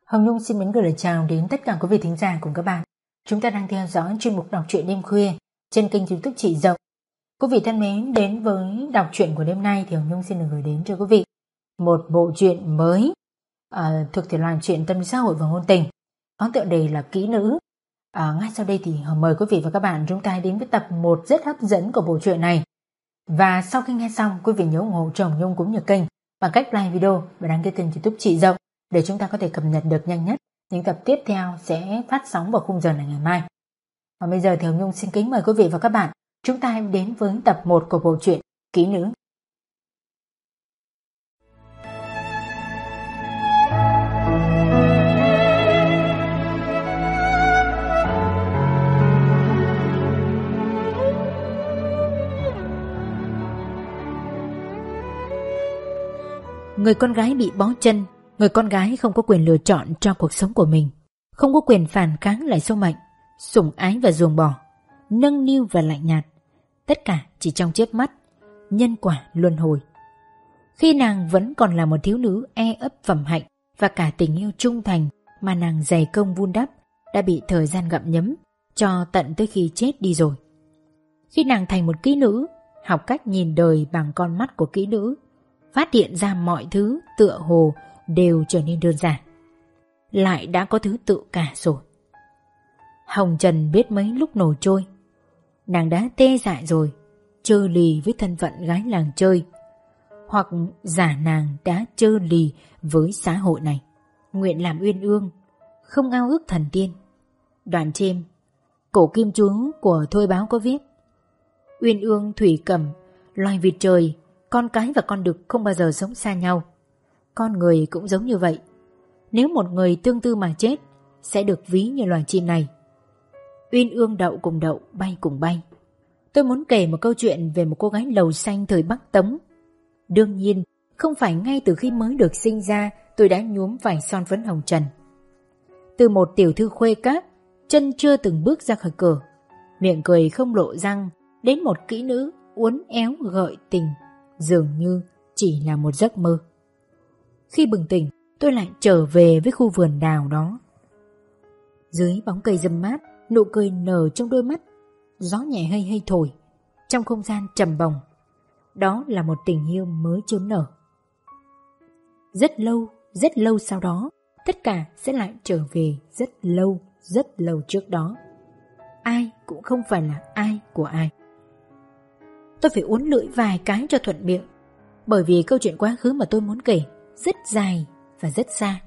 Hồng Nhung xin mến gửi lời chào đến tất cả quý vị thính giả cùng các bạn. Chúng ta đang theo dõi chuyên mục đọc truyện đêm khuya trên kênh YouTube Chị Dậu. Quý vị thân mến, đến với đọc truyện của đêm nay thì Hồng Nhung xin được gửi đến cho quý vị một bộ truyện mới thuộc thể loại truyện tâm xã hội và ngôn tình, có tựa đề là Kỹ Nữ. Ngay sau đây thì mời quý vị và các bạn chúng ta đến với tập 1 rất hấp dẫn của bộ truyện này. Và sau khi nghe xong, quý vị nhớ ủng hộ cho Hồng Nhung cũng như kênh bằng cách like video và đăng ký kênh YouTube Chị Dậu để chúng ta có thể cập nhật được nhanh nhất những tập tiếp theo sẽ phát sóng vào khung giờ này ngày mai. Và bây giờ thì Hồng Nhung xin kính mời quý vị và các bạn chúng ta đến với tập 1 của bộ truyện Kỹ Nữ. Người con gái bị bó chân, người con gái không có quyền lựa chọn cho cuộc sống của mình, không có quyền phản kháng lại số mệnh, sủng ái và ruồng bỏ, nâng niu và lạnh nhạt, tất cả chỉ trong chớp mắt, nhân quả luân hồi. Khi nàng vẫn còn là một thiếu nữ e ấp phẩm hạnh và cả tình yêu trung thành mà nàng dày công vun đắp đã bị thời gian gặm nhấm cho tận tới khi chết đi rồi. Khi nàng thành một kỹ nữ, học cách nhìn đời bằng con mắt của kỹ nữ, phát hiện ra mọi thứ tựa hồ đều trở nên đơn giản. Lại đã có thứ tự cả rồi. Hồng Trần biết mấy lúc nổi trôi. Nàng đã tê dại rồi, trơ lì với thân phận gái làng chơi, hoặc giả nàng đã trơ lì với xã hội này, nguyện làm uyên ương, không ao ước thần tiên. Đoạn trên cổ kim chú của Thôi Báo có viết: uyên ương thủy cẩm, loài vịt trời, con cái và con đực không bao giờ sống xa nhau. Con người cũng giống như vậy. Nếu một người tương tư mà chết, sẽ được ví như loài chim này. Uyên ương đậu cùng đậu, bay cùng bay. Tôi muốn kể một câu chuyện về một cô gái lầu xanh thời Bắc Tống. Đương nhiên, không phải ngay từ khi mới được sinh ra tôi đã nhuốm vài son phấn hồng trần. Từ một tiểu thư khuê các, chân chưa từng bước ra khỏi cửa, miệng cười không lộ răng, đến một kỹ nữ uốn éo gợi tình, dường như chỉ là một giấc mơ. Khi bừng tỉnh, tôi lại trở về với khu vườn đào đó. Dưới bóng cây râm mát, nụ cười nở trong đôi mắt, gió nhẹ hay hay thổi, trong không gian trầm bồng. Đó là một tình yêu mới chớm nở. Rất lâu sau đó, tất cả sẽ lại trở về rất lâu trước đó. Ai cũng không phải là ai của ai. Tôi phải uốn lưỡi vài cái cho thuận miệng, bởi vì câu chuyện quá khứ mà tôi muốn kể rất dài và rất xa.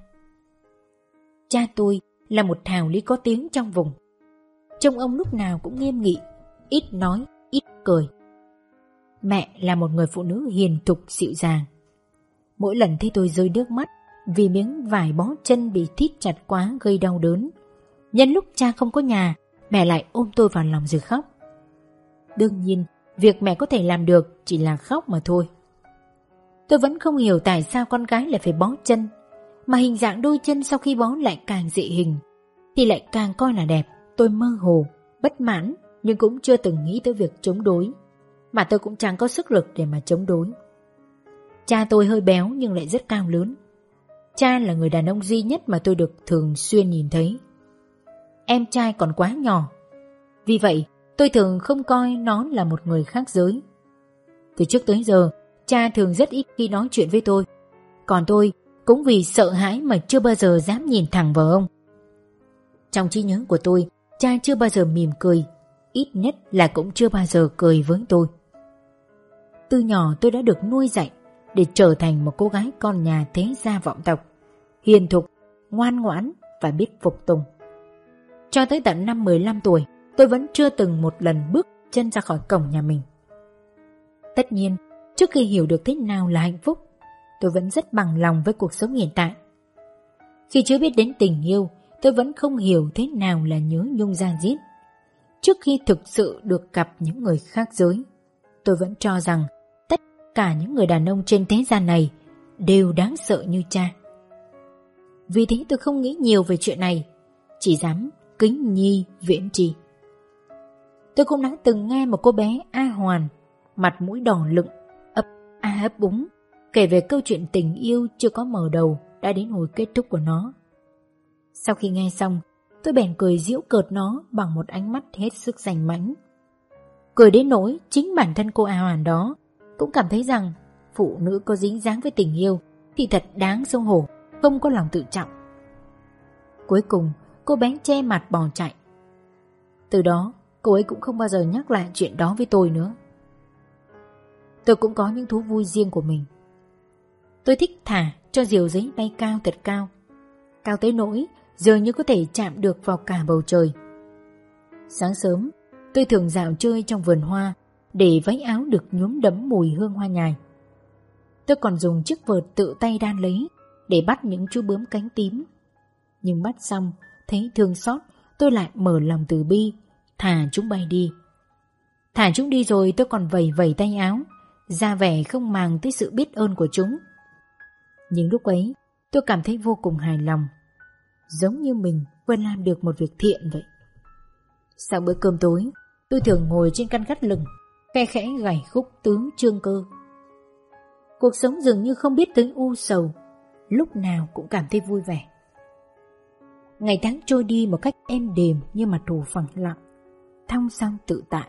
Cha tôi là một hào lý có tiếng trong vùng. Trông ông lúc nào cũng nghiêm nghị, ít nói, ít cười. Mẹ là một người phụ nữ hiền thục dịu dàng. Mỗi lần thấy tôi rơi nước mắt vì miếng vải bó chân bị thít chặt quá gây đau đớn, nhân lúc cha không có nhà, mẹ lại ôm tôi vào lòng rồi khóc. Đương nhiên, việc mẹ có thể làm được chỉ là khóc mà thôi. Tôi vẫn không hiểu tại sao con gái lại phải bó chân, mà hình dạng đôi chân sau khi bó lại càng dị hình, thì lại càng coi là đẹp. Tôi mơ hồ, bất mãn, nhưng cũng chưa từng nghĩ tới việc chống đối, mà tôi cũng chẳng có sức lực để mà chống đối. Cha tôi hơi béo nhưng lại rất cao lớn. Cha là người đàn ông duy nhất mà tôi được thường xuyên nhìn thấy. Em trai còn quá nhỏ, vì vậy tôi thường không coi nó là một người khác giới. Từ trước tới giờ, cha thường rất ít khi nói chuyện với tôi, còn tôi cũng vì sợ hãi mà chưa bao giờ dám nhìn thẳng vào ông. Trong trí nhớ của tôi, cha chưa bao giờ mỉm cười, ít nhất là cũng chưa bao giờ cười với tôi. Từ nhỏ tôi đã được nuôi dạy để trở thành một cô gái con nhà thế gia vọng tộc, hiền thục, ngoan ngoãn và biết phục tùng. Cho tới tận năm 15 tuổi, tôi vẫn chưa từng một lần bước chân ra khỏi cổng nhà mình. Tất nhiên, trước khi hiểu được thế nào là hạnh phúc, tôi vẫn rất bằng lòng với cuộc sống hiện tại. Khi chưa biết đến tình yêu, tôi vẫn không hiểu thế nào là nhớ nhung da diết. Trước khi thực sự được gặp những người khác giới, tôi vẫn cho rằng tất cả những người đàn ông trên thế gian này đều đáng sợ như cha. Vì thế tôi không nghĩ nhiều về chuyện này, chỉ dám kính nhi viễn tri. Tôi cũng đã từng nghe một cô bé A Hoàn, mặt mũi đỏ lựng, ấp a ấp úng, kể về câu chuyện tình yêu chưa có mở đầu đã đến hồi kết thúc của nó. Sau khi nghe xong, tôi bèn cười giễu cợt nó bằng một ánh mắt hết sức danh mãnh. Cười đến nỗi chính bản thân cô A Hoàn đó cũng cảm thấy rằng phụ nữ có dính dáng với tình yêu thì thật đáng xấu hổ, không có lòng tự trọng. Cuối cùng cô bé che mặt bỏ chạy. Từ đó cô ấy cũng không bao giờ nhắc lại chuyện đó với tôi nữa. Tôi cũng có những thú vui riêng của mình. Tôi thích thả cho diều giấy bay cao thật cao, cao tới nỗi dường như có thể chạm được vào cả bầu trời. Sáng sớm tôi thường dạo chơi trong vườn hoa để váy áo được nhuốm đẫm mùi hương hoa nhài. Tôi còn dùng chiếc vợt tự tay đan lấy để bắt những chú bướm cánh tím. Nhưng bắt xong thấy thương xót, tôi lại mở lòng từ bi, thả chúng bay đi. Thả chúng đi rồi tôi còn vẩy vẩy tay áo, ra vẻ không màng tới sự biết ơn của chúng. Nhưng lúc ấy tôi cảm thấy vô cùng hài lòng, giống như mình vừa làm được một việc thiện vậy. Sau bữa cơm tối, tôi thường ngồi trên căn gác lửng, khe khẽ gảy khúc Tứ Chương Cơ. Cuộc sống dường như không biết tới u sầu, lúc nào cũng cảm thấy vui vẻ. Ngày tháng trôi đi một cách êm đềm như mặt hồ phẳng lặng, thong dong tự tại.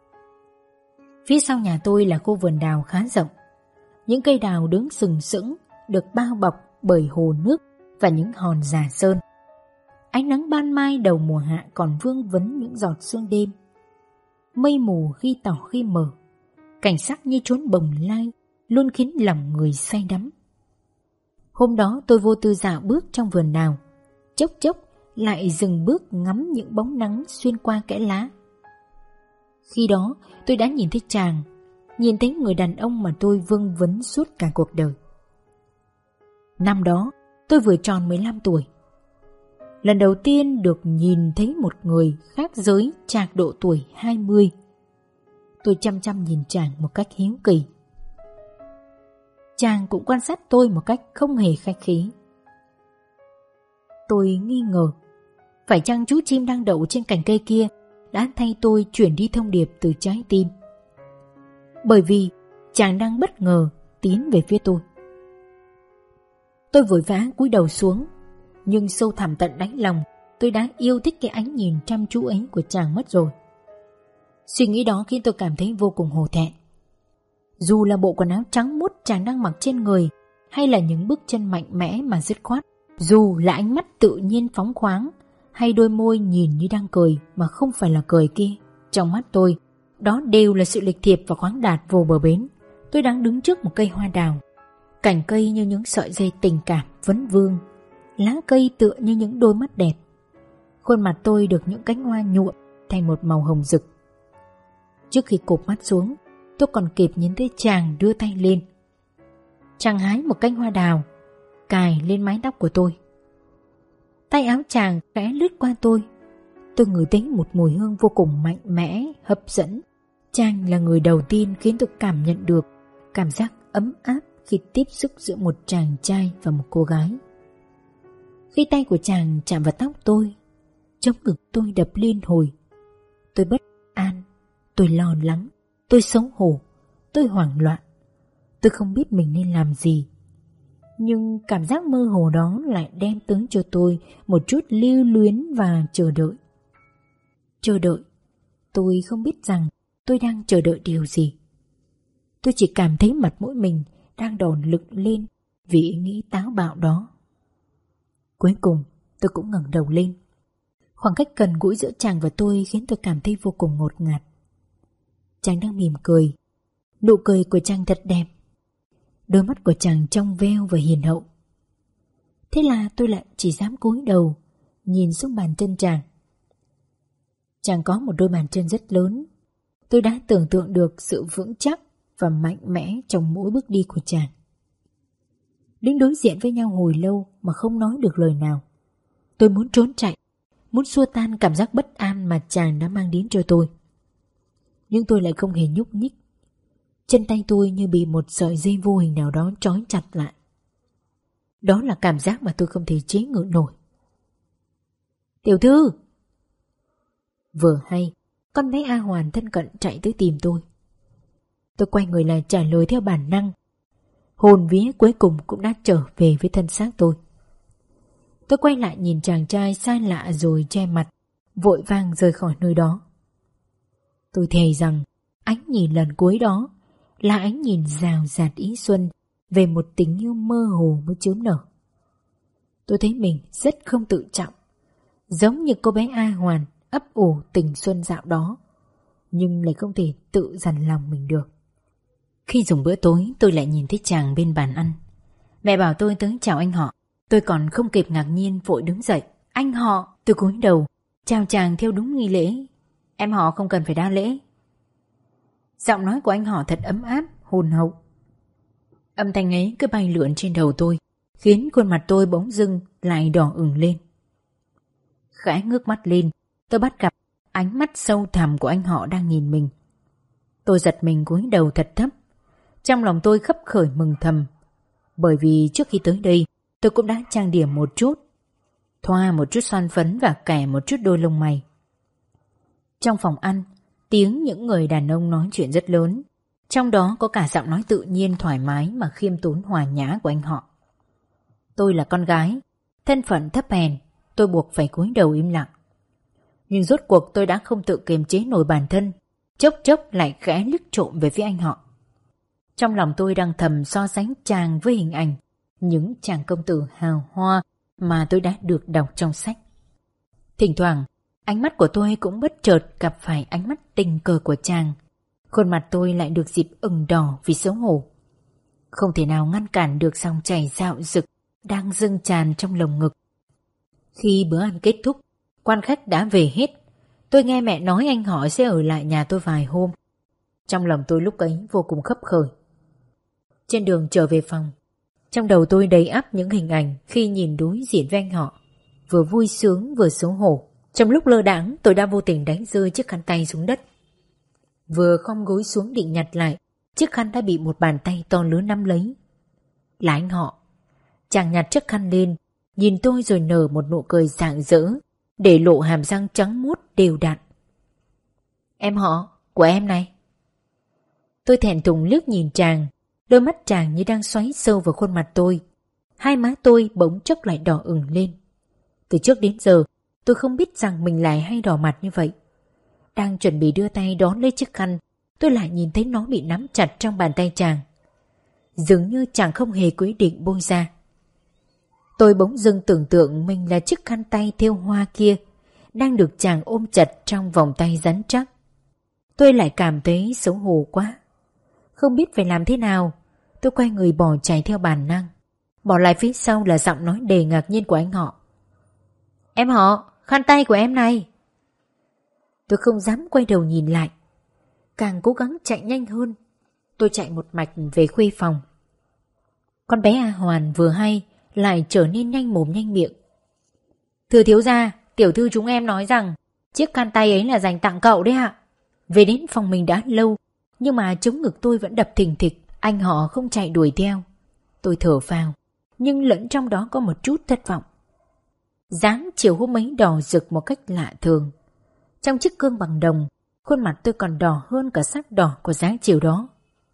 Phía sau nhà tôi là khu vườn đào khá rộng. Những cây đào đứng sừng sững, được bao bọc bởi hồ nước và những hòn giả sơn. Ánh nắng ban mai đầu mùa hạ còn vương vấn những giọt sương đêm. Mây mù khi tỏ khi mờ, cảnh sắc như chốn bồng lai luôn khiến lòng người say đắm. Hôm đó tôi vô tư dạo bước trong vườn đào, chốc chốc lại dừng bước ngắm những bóng nắng xuyên qua kẽ lá. Khi đó tôi đã nhìn thấy chàng, nhìn thấy người đàn ông mà tôi vương vấn suốt cả cuộc đời. Năm đó tôi vừa tròn 15 tuổi. Lần đầu tiên được nhìn thấy một người khác giới trạc độ tuổi 20. Tôi chăm chăm nhìn chàng một cách hiếu kỳ. Chàng cũng quan sát tôi một cách không hề khách khí. Tôi nghi ngờ, phải chăng chú chim đang đậu trên cành cây kia đã thay tôi chuyển đi thông điệp từ trái tim? Bởi vì chàng đang bất ngờ tiến về phía tôi. Tôi vội vã cúi đầu xuống, nhưng sâu thẳm tận đáy lòng tôi đã yêu thích cái ánh nhìn chăm chú ấy của chàng mất rồi. Suy nghĩ đó khiến tôi cảm thấy vô cùng hổ thẹn. Dù là bộ quần áo trắng muốt chàng đang mặc trên người, hay là những bước chân mạnh mẽ mà dứt khoát, dù là ánh mắt tự nhiên phóng khoáng, hay đôi môi nhìn như đang cười mà không phải là cười kia, trong mắt tôi, đó đều là sự lịch thiệp và khoáng đạt vô bờ bến. Tôi đang đứng trước một cây hoa đào, cành cây như những sợi dây tình cảm vấn vương, lá cây tựa như những đôi mắt đẹp. Khuôn mặt tôi được những cánh hoa nhuộm thành một màu hồng rực. Trước khi cụp mắt xuống, tôi còn kịp nhìn thấy chàng đưa tay lên. Chàng hái một cánh hoa đào, cài lên mái tóc của tôi. Tay áo chàng khẽ lướt qua tôi ngửi thấy một mùi hương vô cùng mạnh mẽ, hấp dẫn. Chàng là người đầu tiên khiến tôi cảm nhận được cảm giác ấm áp khi tiếp xúc giữa một chàng trai và một cô gái. Khi tay của chàng chạm vào tóc tôi, chống ngực tôi đập liên hồi. Tôi bất an, tôi lo lắng, tôi xấu hổ, tôi hoảng loạn. Tôi không biết mình nên làm gì. Nhưng cảm giác mơ hồ đó lại đem tới cho tôi một chút lưu luyến và chờ đợi. Chờ đợi, tôi không biết rằng tôi đang chờ đợi điều gì. Tôi chỉ cảm thấy mặt mũi mình đang đỏ lực lên vì ý nghĩ táo bạo đó. Cuối cùng tôi cũng ngẩng đầu lên. Khoảng cách gần gũi giữa chàng và tôi khiến tôi cảm thấy vô cùng ngột ngạt. Chàng đang mỉm cười. Nụ cười của chàng thật đẹp. Đôi mắt của chàng trong veo và hiền hậu. Thế là tôi lại chỉ dám cúi đầu nhìn xuống bàn chân chàng. Chàng có một đôi bàn chân rất lớn. Tôi đã tưởng tượng được sự vững chắc và mạnh mẽ trong mỗi bước đi của chàng. Đứng đối diện với nhau hồi lâu mà không nói được lời nào. Tôi muốn trốn chạy, muốn xua tan cảm giác bất an mà chàng đã mang đến cho tôi. Nhưng tôi lại không hề nhúc nhích. Chân tay tôi như bị một sợi dây vô hình nào đó trói chặt lại. Đó là cảm giác mà tôi không thể chế ngự nổi. Tiểu thư! Vừa hay, con bé A Hoàn thân cận chạy tới tìm tôi. Tôi quay người lại trả lời theo bản năng. Hồn vía cuối cùng cũng đã trở về với thân xác tôi. Tôi quay lại nhìn chàng trai xa lạ rồi che mặt, vội vàng rời khỏi nơi đó. Tôi thề rằng ánh nhìn lần cuối đó là ánh nhìn rào rạt ý xuân về một tình yêu mơ hồ mới chớm nở. Tôi thấy mình rất không tự trọng, giống như cô bé A Hoàn ấp ủ tình xuân dạo đó, nhưng lại không thể tự dằn lòng mình được. Khi dùng bữa tối, tôi lại nhìn thấy chàng bên bàn ăn. Mẹ bảo tôi tới chào anh họ. Tôi còn không kịp ngạc nhiên, vội đứng dậy. Anh họ! Tôi cúi đầu chào chàng theo đúng nghi lễ. Em họ không cần phải đa lễ. Giọng nói của anh họ thật ấm áp, hồn hậu. Âm thanh ấy cứ bay lượn trên đầu tôi, khiến khuôn mặt tôi bỗng dưng lại đỏ ửng lên. Khẽ ngước mắt lên, tôi bắt gặp ánh mắt sâu thẳm của anh họ đang nhìn mình. Tôi giật mình cúi đầu thật thấp. Trong lòng tôi khấp khởi mừng thầm, bởi vì trước khi tới đây tôi cũng đã trang điểm một chút, thoa một chút son phấn và kẻ một chút đôi lông mày. Trong phòng ăn, tiếng những người đàn ông nói chuyện rất lớn, trong đó có cả giọng nói tự nhiên thoải mái mà khiêm tốn hòa nhã của anh họ. Tôi là con gái, thân phận thấp hèn, tôi buộc phải cúi đầu im lặng. Nhưng rốt cuộc tôi đã không tự kiềm chế nổi bản thân, chốc chốc lại khẽ liếc trộm về phía anh họ. Trong lòng tôi đang thầm so sánh chàng với hình ảnh những chàng công tử hào hoa mà tôi đã được đọc trong sách. Thỉnh thoảng, ánh mắt của tôi cũng bất chợt gặp phải ánh mắt tình cờ của chàng. Khuôn mặt tôi lại được dịp ửng đỏ vì xấu hổ. Không thể nào ngăn cản được dòng chảy dạo dực đang dâng tràn trong lồng ngực. Khi bữa ăn kết thúc, quan khách đã về hết. Tôi nghe mẹ nói anh họ sẽ ở lại nhà tôi vài hôm. Trong lòng tôi lúc ấy vô cùng khấp khởi. Trên đường trở về phòng, trong đầu tôi đầy ắp những hình ảnh khi nhìn đối diện với anh họ, vừa vui sướng vừa xấu hổ. Trong lúc lơ đãng, tôi đã vô tình đánh rơi chiếc khăn tay xuống đất. Vừa khom gối xuống định nhặt lại, chiếc khăn đã bị một bàn tay to lớn nắm lấy. Là anh họ. Chàng nhặt chiếc khăn lên, nhìn tôi rồi nở một nụ cười rạng rỡ, để lộ hàm răng trắng muốt đều đặn. Em họ, của em này. Tôi thẹn thùng liếc nhìn chàng, đôi mắt chàng như đang xoáy sâu vào khuôn mặt tôi. Hai má tôi bỗng chốc lại đỏ ửng lên. Từ trước đến giờ, tôi không biết rằng mình lại hay đỏ mặt như vậy. Đang chuẩn bị đưa tay đón lấy chiếc khăn, tôi lại nhìn thấy nó bị nắm chặt trong bàn tay chàng. Dường như chàng không hề có ý định buông ra. Tôi bỗng dưng tưởng tượng mình là chiếc khăn tay thêu hoa kia, đang được chàng ôm chặt trong vòng tay rắn chắc. Tôi lại cảm thấy xấu hổ quá. Không biết phải làm thế nào, tôi quay người bỏ chạy theo bản năng. Bỏ lại phía sau là giọng nói đầy ngạc nhiên của anh họ. Em họ, khăn tay của em này. Tôi không dám quay đầu nhìn lại, càng cố gắng chạy nhanh hơn. Tôi chạy một mạch về khuê phòng. Con bé A Hoàn vừa hay lại trở nên nhanh mồm nhanh miệng. Thưa thiếu gia, tiểu thư chúng em nói rằng chiếc khăn tay ấy là dành tặng cậu đấy ạ. Về đến phòng mình đã lâu, nhưng mà trống ngực tôi vẫn đập thình thịch. Anh họ không chạy đuổi theo. Tôi thở phào, nhưng lẫn trong đó có một chút thất vọng. Dáng chiều hôm ấy đỏ rực một cách lạ thường. Trong chiếc gương bằng đồng, khuôn mặt tôi còn đỏ hơn cả sắc đỏ của dáng chiều đó.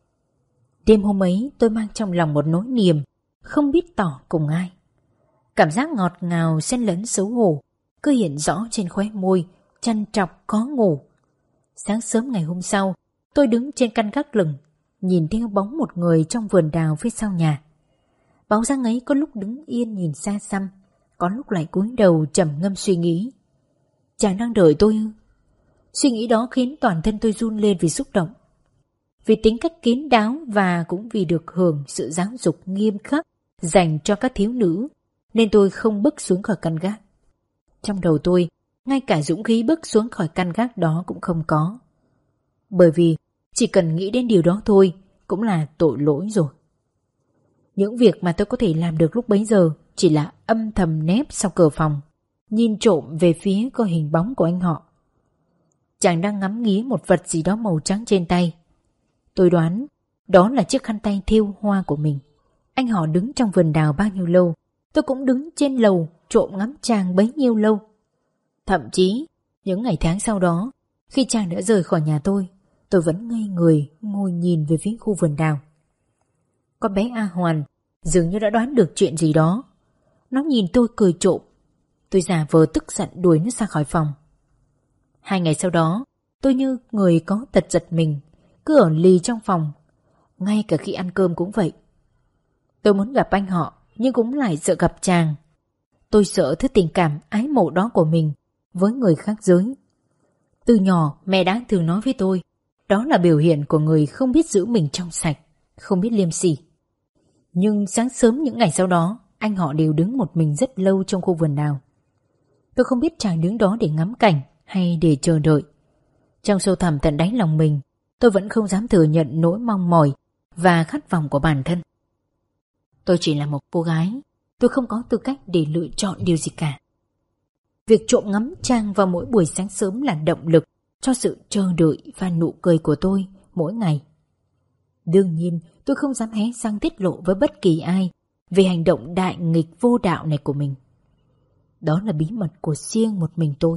Đêm hôm ấy tôi mang trong lòng một nỗi niềm, không biết tỏ cùng ai. Cảm giác ngọt ngào xen lẫn xấu hổ cứ hiện rõ trên khóe môi, trằn trọc khó ngủ. Sáng sớm ngày hôm sau, tôi đứng trên căn gác lửng, nhìn theo bóng một người trong vườn đào phía sau nhà. Bóng dáng ấy có lúc đứng yên nhìn xa xăm, có lúc lại cúi đầu trầm ngâm suy nghĩ. Chàng đang đợi tôi ư? Suy nghĩ đó khiến toàn thân tôi run lên vì xúc động. Vì tính cách kín đáo và cũng vì được hưởng sự giáo dục nghiêm khắc dành cho các thiếu nữ, nên tôi không bước xuống khỏi căn gác. Trong đầu tôi, ngay cả dũng khí bước xuống khỏi căn gác đó cũng không có. Bởi vì chỉ cần nghĩ đến điều đó thôi cũng là tội lỗi rồi. Những việc mà tôi có thể làm được lúc bấy giờ chỉ là âm thầm nép sau cửa phòng, nhìn trộm về phía có hình bóng của anh họ. Chàng đang ngắm nghía một vật gì đó màu trắng trên tay. Tôi đoán đó là chiếc khăn tay thêu hoa của mình. Anh họ đứng trong vườn đào bao nhiêu lâu, tôi cũng đứng trên lầu trộm ngắm chàng bấy nhiêu lâu. Thậm chí những ngày tháng sau đó, khi chàng đã rời khỏi nhà tôi vẫn ngây người ngồi nhìn về phía khu vườn đào. Con bé A Hoàn dường như đã đoán được chuyện gì đó. Nó nhìn tôi cười trộm. Tôi giả vờ tức giận đuổi nó ra khỏi phòng. 2 ngày sau đó, tôi như người có tật giật mình, cứ ở lì trong phòng. Ngay cả khi ăn cơm cũng vậy. Tôi muốn gặp anh họ, nhưng cũng lại sợ gặp chàng. Tôi sợ thứ tình cảm ái mộ đó của mình với người khác giới. Từ nhỏ mẹ đã thường nói với tôi, đó là biểu hiện của người không biết giữ mình trong sạch, không biết liêm sỉ. Nhưng sáng sớm những ngày sau đó, anh họ đều đứng một mình rất lâu trong khu vườn đào. Tôi không biết chàng đứng đó để ngắm cảnh hay để chờ đợi. Trong sâu thẳm tận đáy lòng mình, tôi vẫn không dám thừa nhận nỗi mong mỏi và khát vọng của bản thân. Tôi chỉ là một cô gái, tôi không có tư cách để lựa chọn điều gì cả. Việc trộm ngắm Trang vào mỗi buổi sáng sớm là động lực cho sự chờ đợi và nụ cười của tôi mỗi ngày. Đương nhiên, tôi không dám hé răng tiết lộ với bất kỳ ai về hành động đại nghịch vô đạo này của mình. Đó là bí mật của riêng một mình tôi.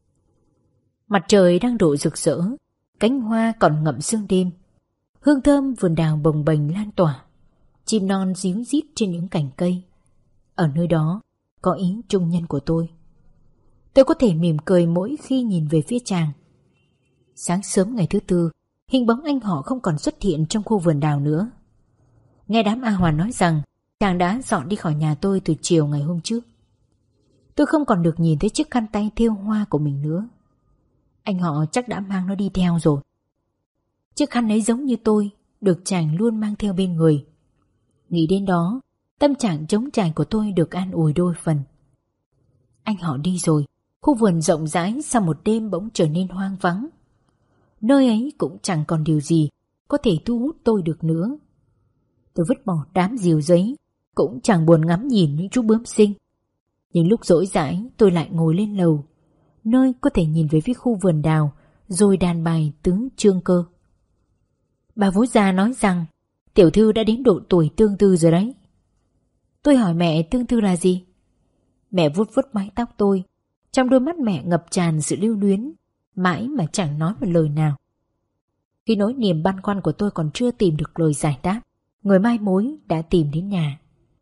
Mặt trời đang đổ rực rỡ, cánh hoa còn ngậm sương đêm. Hương thơm vườn đào bồng bềnh lan tỏa. Chim non ríu rít trên những cành cây. Ở nơi đó có ý trung nhân của tôi. Tôi có thể mỉm cười mỗi khi nhìn về phía chàng. Sáng sớm ngày thứ tư, hình bóng anh họ không còn xuất hiện trong khu vườn đào nữa. Nghe đám A Hoàn nói rằng chàng đã dọn đi khỏi nhà tôi từ chiều ngày hôm trước. Tôi không còn được nhìn thấy chiếc khăn tay thêu hoa của mình nữa. Anh họ chắc đã mang nó đi theo rồi. Chiếc khăn ấy giống như tôi, được chàng luôn mang theo bên người. Nghĩ đến đó, tâm trạng trống trải của tôi được an ủi đôi phần. Anh họ đi rồi, khu vườn rộng rãi sau một đêm bỗng trở nên hoang vắng. Nơi ấy cũng chẳng còn điều gì có thể thu hút tôi được nữa. Tôi vứt bỏ đám diều giấy, cũng chẳng buồn ngắm nhìn những chú bướm xinh. Nhưng lúc rỗi rãi tôi lại ngồi lên lầu, nơi có thể nhìn về phía khu vườn đào, rồi đàn bài tứ chương cơ. Bà vú già nói rằng tiểu thư đã đến độ tuổi tương tư rồi đấy. Tôi hỏi mẹ tương tư là gì? Mẹ vuốt vuốt mái tóc tôi, trong đôi mắt mẹ ngập tràn sự lưu luyến, mãi mà chẳng nói một lời nào. Khi nỗi niềm băn khoăn của tôi còn chưa tìm được lời giải đáp, người mai mối đã tìm đến nhà.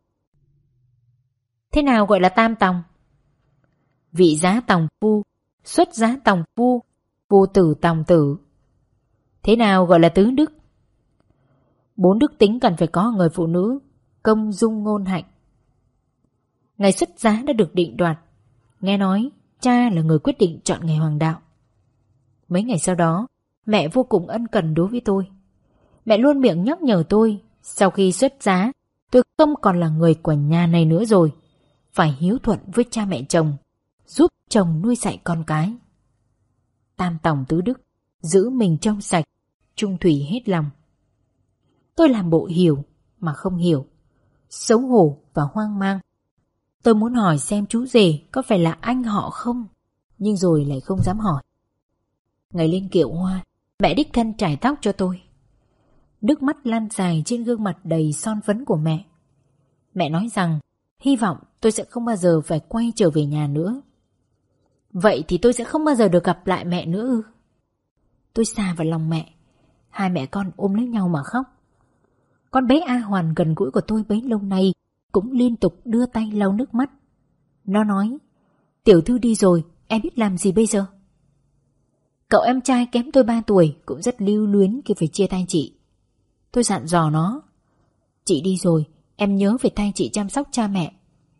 Thế nào gọi là tam tòng? Vị giá tòng phu, xuất giá tòng phu, phu tử tòng tử. Thế nào gọi là tứ đức? 4 đức tính cần phải có người phụ nữ, công dung ngôn hạnh. Ngày xuất giá đã được định đoạt. Nghe nói cha là người quyết định chọn ngày hoàng đạo. Mấy ngày sau đó, mẹ vô cùng ân cần đối với tôi. Mẹ luôn miệng nhắc nhở tôi, sau khi xuất giá, tôi không còn là người của nhà này nữa rồi, phải hiếu thuận với cha mẹ chồng, giúp chồng nuôi dạy con cái. Tam tòng tứ đức, giữ mình trong sạch, trung thủy hết lòng. Tôi làm bộ hiểu mà không hiểu, xấu hổ và hoang mang. Tôi muốn hỏi xem chú rể có phải là anh họ không, nhưng rồi lại không dám hỏi. Ngày lên kiệu hoa, mẹ đích thân chải tóc cho tôi. Nước mắt lan dài trên gương mặt đầy son phấn của mẹ. Mẹ nói rằng hy vọng tôi sẽ không bao giờ phải quay trở về nhà nữa. Vậy thì tôi sẽ không bao giờ được gặp lại mẹ nữa ư? Tôi xa vào lòng mẹ. Hai mẹ con ôm lấy nhau mà khóc. Con bé A Hoàn gần gũi của tôi bấy lâu nay cũng liên tục đưa tay lau nước mắt. Nó nói, tiểu thư đi rồi, em biết làm gì bây giờ? Cậu em trai kém tôi 3 tuổi cũng rất lưu luyến khi phải chia tay chị. Tôi dặn dò nó, chị đi rồi, em nhớ phải thay chị chăm sóc cha mẹ.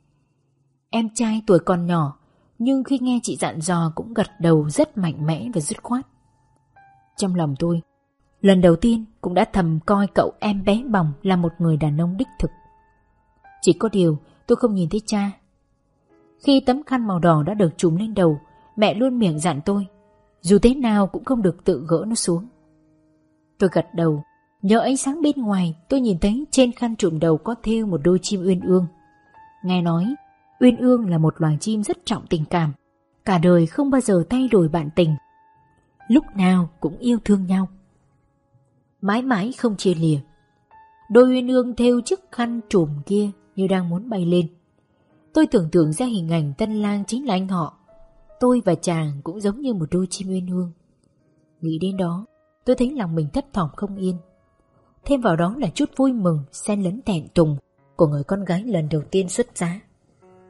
Em trai tuổi còn nhỏ, nhưng khi nghe chị dặn dò cũng gật đầu rất mạnh mẽ và dứt khoát. Trong lòng tôi, lần đầu tiên cũng đã thầm coi cậu em bé bỏng là một người đàn ông đích thực. Chỉ có điều tôi không nhìn thấy cha. Khi tấm khăn màu đỏ đã được trùm lên đầu, mẹ luôn miệng dặn tôi, dù thế nào cũng không được tự gỡ nó xuống. Tôi gật đầu. Nhờ ánh sáng bên ngoài, tôi nhìn thấy trên khăn trùm đầu có thêu một đôi chim uyên ương. Nghe nói, uyên ương là một loài chim rất trọng tình cảm, cả đời không bao giờ thay đổi bạn tình, lúc nào cũng yêu thương nhau, mãi mãi không chia lìa. Đôi uyên ương thêu chiếc khăn trùm kia như đang muốn bay lên. Tôi tưởng tượng ra hình ảnh tân lang chính là anh họ. Tôi và chàng cũng giống như một đôi chim uyên ương. Nghĩ đến đó, tôi thấy lòng mình thấp thỏm không yên. Thêm vào đó là chút vui mừng xen lẫn thẹn thùng của người con gái lần đầu tiên xuất giá.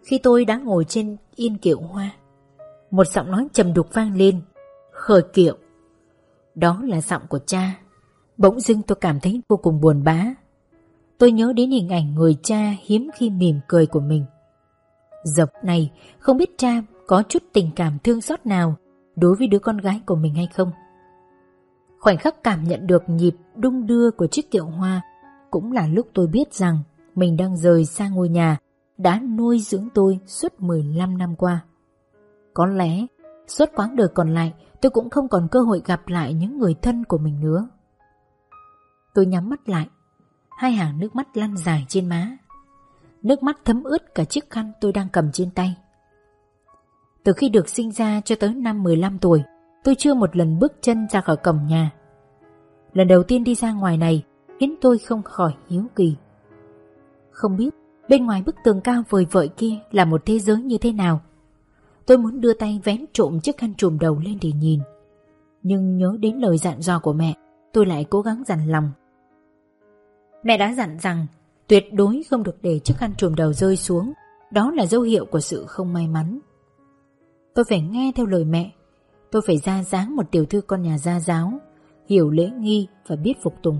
Khi tôi đã ngồi trên yên kiệu hoa, một giọng nói trầm đục vang lên: "Khởi kiệu." Đó là giọng của cha. Bỗng dưng tôi cảm thấy vô cùng buồn bã. Tôi nhớ đến hình ảnh người cha hiếm khi mỉm cười của mình. Giờ này không biết cha có chút tình cảm thương xót nào đối với đứa con gái của mình hay không. Khoảnh khắc cảm nhận được nhịp đung đưa của chiếc kiệu hoa cũng là lúc tôi biết rằng mình đang rời xa ngôi nhà đã nuôi dưỡng tôi suốt 15 năm qua. Có lẽ suốt quãng đời còn lại tôi cũng không còn cơ hội gặp lại những người thân của mình nữa. Tôi nhắm mắt lại, hai hàng nước mắt lăn dài trên má. Nước mắt thấm ướt cả chiếc khăn tôi đang cầm trên tay. Từ khi được sinh ra cho tới năm 15 tuổi, tôi chưa một lần bước chân ra khỏi cổng nhà. Lần đầu tiên đi ra ngoài này khiến tôi không khỏi hiếu kỳ. Không biết bên ngoài bức tường cao vời vợi kia là một thế giới như thế nào. Tôi muốn đưa tay vén trộm chiếc khăn trùm đầu lên để nhìn, nhưng nhớ đến lời dặn dò của mẹ, tôi lại cố gắng dằn lòng. Mẹ đã dặn rằng tuyệt đối không được để chiếc khăn trùm đầu rơi xuống, đó là dấu hiệu của sự không may mắn. Tôi phải nghe theo lời mẹ. Tôi phải ra dáng một tiểu thư con nhà gia giáo, hiểu lễ nghi và biết phục tùng.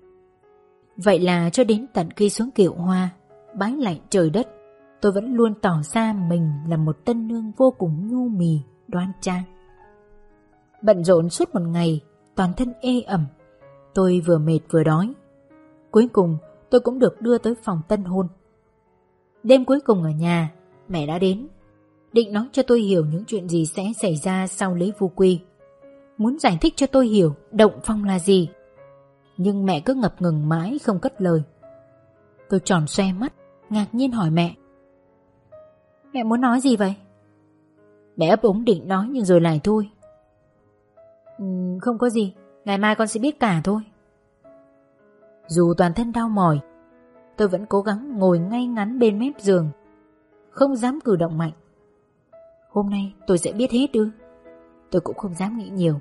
Vậy là cho đến tận khi xuống kiệu hoa, bái lạy trời đất, tôi vẫn luôn tỏ ra mình là một tân nương vô cùng nhu mì, đoan trang. Bận rộn suốt một ngày, toàn thân ê ẩm, tôi vừa mệt vừa đói. Cuối cùng tôi cũng được đưa tới phòng tân hôn. Đêm cuối cùng ở nhà, mẹ đã đến, định nói cho tôi hiểu những chuyện gì sẽ xảy ra sau lễ vu quy, muốn giải thích cho tôi hiểu động phong là gì. Nhưng mẹ cứ ngập ngừng mãi không cất lời. Tôi tròn xoe mắt, ngạc nhiên hỏi mẹ: "Mẹ muốn nói gì vậy?" Mẹ ấp úng định nói nhưng rồi lại thôi. Không có gì, ngày mai con sẽ biết cả thôi." Dù toàn thân đau mỏi, tôi vẫn cố gắng ngồi ngay ngắn bên mép giường, không dám cử động mạnh. Hôm nay tôi sẽ biết hết ư? Tôi cũng không dám nghĩ nhiều.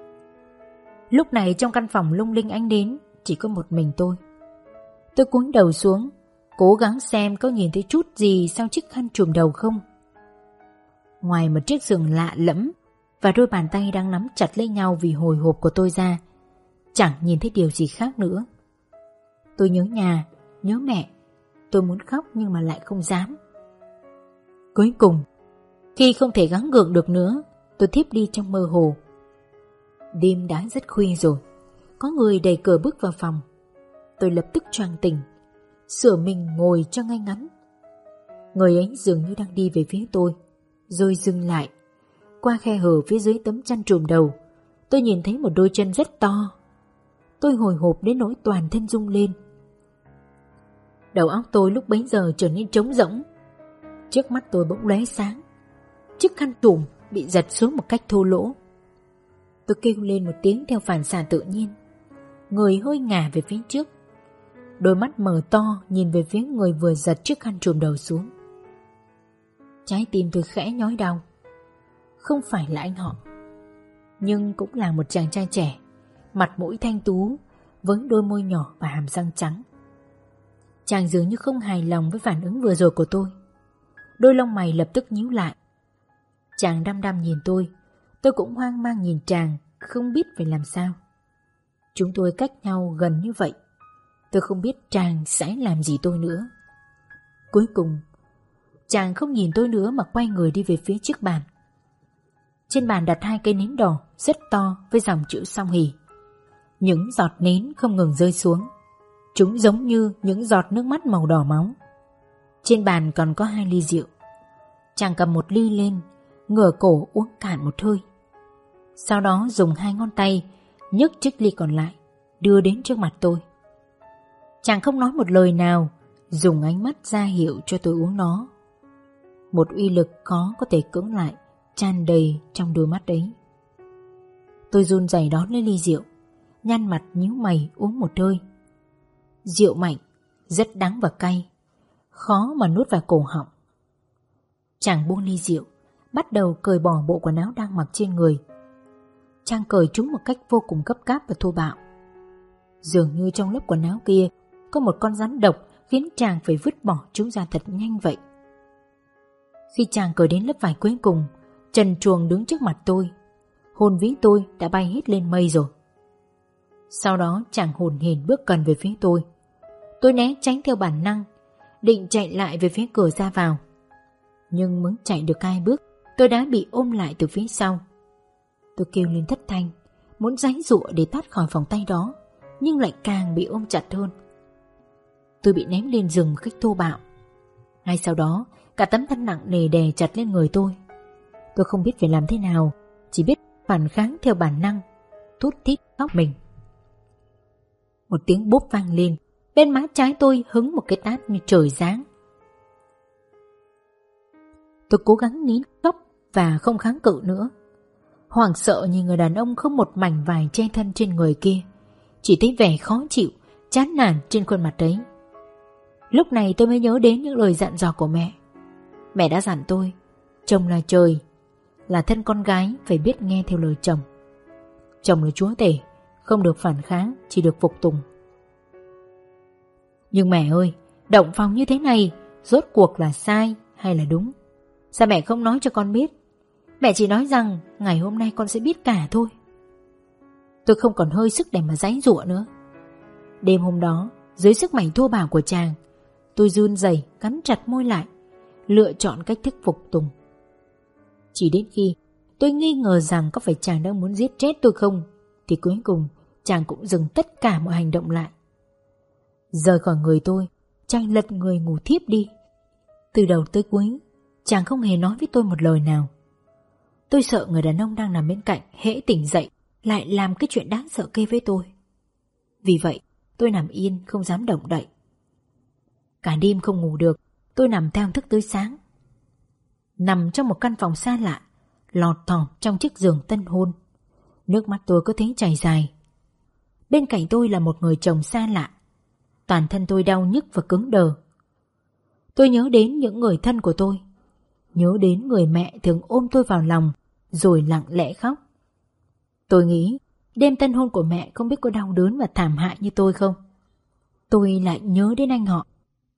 Lúc này trong căn phòng lung linh ánh đến, chỉ có một mình tôi. Tôi cúi đầu xuống, cố gắng xem có nhìn thấy chút gì sau chiếc khăn trùm đầu không. Ngoài một chiếc giường lạ lẫm và đôi bàn tay đang nắm chặt lấy nhau vì hồi hộp của tôi ra, chẳng nhìn thấy điều gì khác nữa. Tôi nhớ nhà, nhớ mẹ. Tôi muốn khóc nhưng mà lại không dám. Cuối cùng, khi không thể gắng gượng được nữa, tôi thiếp đi trong mơ hồ. Đêm đã rất khuya rồi, có người đẩy cửa bước vào phòng. Tôi lập tức choàng tỉnh, sửa mình ngồi cho ngay ngắn. Người ấy dường như đang đi về phía tôi, rồi dừng lại. Qua khe hở phía dưới tấm chăn trùm đầu, tôi nhìn thấy một đôi chân rất to. Tôi hồi hộp đến nỗi toàn thân rung lên. Đầu óc tôi lúc bấy giờ trở nên trống rỗng. Trước mắt tôi bỗng lóe sáng. Chiếc khăn trùm bị giật xuống một cách thô lỗ. Tôi kêu lên một tiếng theo phản xạ tự nhiên, người hơi ngả về phía trước. Đôi mắt mở to nhìn về phía người vừa giật chiếc khăn trùm đầu xuống. Trái tim tôi khẽ nhói đau. Không phải là anh họ, nhưng cũng là một chàng trai trẻ, mặt mũi thanh tú, với đôi môi nhỏ và hàm răng trắng. Chàng dường như không hài lòng với phản ứng vừa rồi của tôi. Đôi lông mày lập tức nhíu lại. Chàng đăm đăm nhìn tôi cũng hoang mang nhìn chàng, không biết phải làm sao. Chúng tôi cách nhau gần như vậy, tôi không biết chàng sẽ làm gì tôi nữa. Cuối cùng, chàng không nhìn tôi nữa mà quay người đi về phía chiếc bàn. Trên bàn đặt 2 cây nến đỏ rất to với dòng chữ Song Hỷ. Những giọt nến không ngừng rơi xuống. Chúng giống như những giọt nước mắt màu đỏ máu. Trên bàn còn có 2 ly rượu. Chàng cầm một ly lên, ngửa cổ uống cạn một hơi. Sau đó dùng 2 ngón tay nhấc chiếc ly còn lại, đưa đến trước mặt tôi. Chàng không nói một lời nào, dùng ánh mắt ra hiệu cho tôi uống nó. Một uy lực khó có thể cưỡng lại tràn đầy trong đôi mắt ấy. Tôi run rẩy đón lấy ly rượu, nhăn mặt nhíu mày uống một hơi. Rượu mạnh, rất đắng và cay, khó mà nuốt vào cổ họng. Chàng buông ly rượu, bắt đầu cởi bỏ bộ quần áo đang mặc trên người. Chàng cởi chúng một cách vô cùng gấp gáp và thô bạo. Dường như trong lớp quần áo kia có một con rắn độc khiến chàng phải vứt bỏ chúng ra thật nhanh vậy. Khi chàng cởi đến lớp vải cuối cùng, trần truồng đứng trước mặt tôi. Hồn vía tôi đã bay hết lên mây rồi. Sau đó chàng hồn hển bước gần về phía tôi. Tôi né tránh theo bản năng, định chạy lại về phía cửa ra vào. Nhưng mới chạy được 2 bước, tôi đã bị ôm lại từ phía sau. Tôi kêu lên thất thanh, muốn giãy giụa để thoát khỏi vòng tay đó, nhưng lại càng bị ôm chặt hơn. Tôi bị ném lên giường một cách thô bạo. Ngay sau đó, cả tấm thân nặng nề đè chặt lên người tôi. Tôi không biết phải làm thế nào, chỉ biết phản kháng theo bản năng, thút thít khóc mình. Một tiếng bốp vang lên, bên má trái tôi hứng một cái tát như trời giáng. Tôi cố gắng nín khóc và không kháng cự nữa. Hoảng sợ nhìn người đàn ông không một mảnh vải che thân trên người kia, chỉ thấy vẻ khó chịu, chán nản trên khuôn mặt ấy. Lúc này tôi mới nhớ đến những lời dặn dò của mẹ. Mẹ đã dặn tôi, chồng là trời, là thân con gái phải biết nghe theo lời chồng. Chồng là chúa tể, không được phản kháng, chỉ được phục tùng. Nhưng mẹ ơi, động phòng như thế này rốt cuộc là sai hay là đúng? Sao mẹ không nói cho con biết? Mẹ chỉ nói rằng ngày hôm nay con sẽ biết cả thôi. Tôi không còn hơi sức để mà giãy giụa nữa. Đêm hôm đó, dưới sức mạnh thô bạo của chàng, tôi run rẩy cắn chặt môi lại, lựa chọn cách thức phục tùng. Chỉ đến khi tôi nghi ngờ rằng có phải chàng đang muốn giết chết tôi không, thì cuối cùng chàng cũng dừng tất cả mọi hành động lại. Rời khỏi người tôi, chàng lật người ngủ thiếp đi. Từ đầu tới cuối, chàng không hề nói với tôi một lời nào. Tôi sợ người đàn ông đang nằm bên cạnh hễ tỉnh dậy lại làm cái chuyện đáng sợ kia với tôi. Vì vậy, tôi nằm yên không dám động đậy. Cả đêm không ngủ được, tôi nằm thao thức tới sáng. Nằm trong một căn phòng xa lạ, lọt thỏm trong chiếc giường tân hôn. Nước mắt tôi cứ thế chảy dài. Bên cạnh tôi là một người chồng xa lạ. Toàn thân tôi đau nhức và cứng đờ. Tôi nhớ đến những người thân của tôi, nhớ đến người mẹ thường ôm tôi vào lòng rồi lặng lẽ khóc. Tôi nghĩ đêm tân hôn của mẹ không biết có đau đớn và thảm hại như tôi không. Tôi lại nhớ đến anh họ,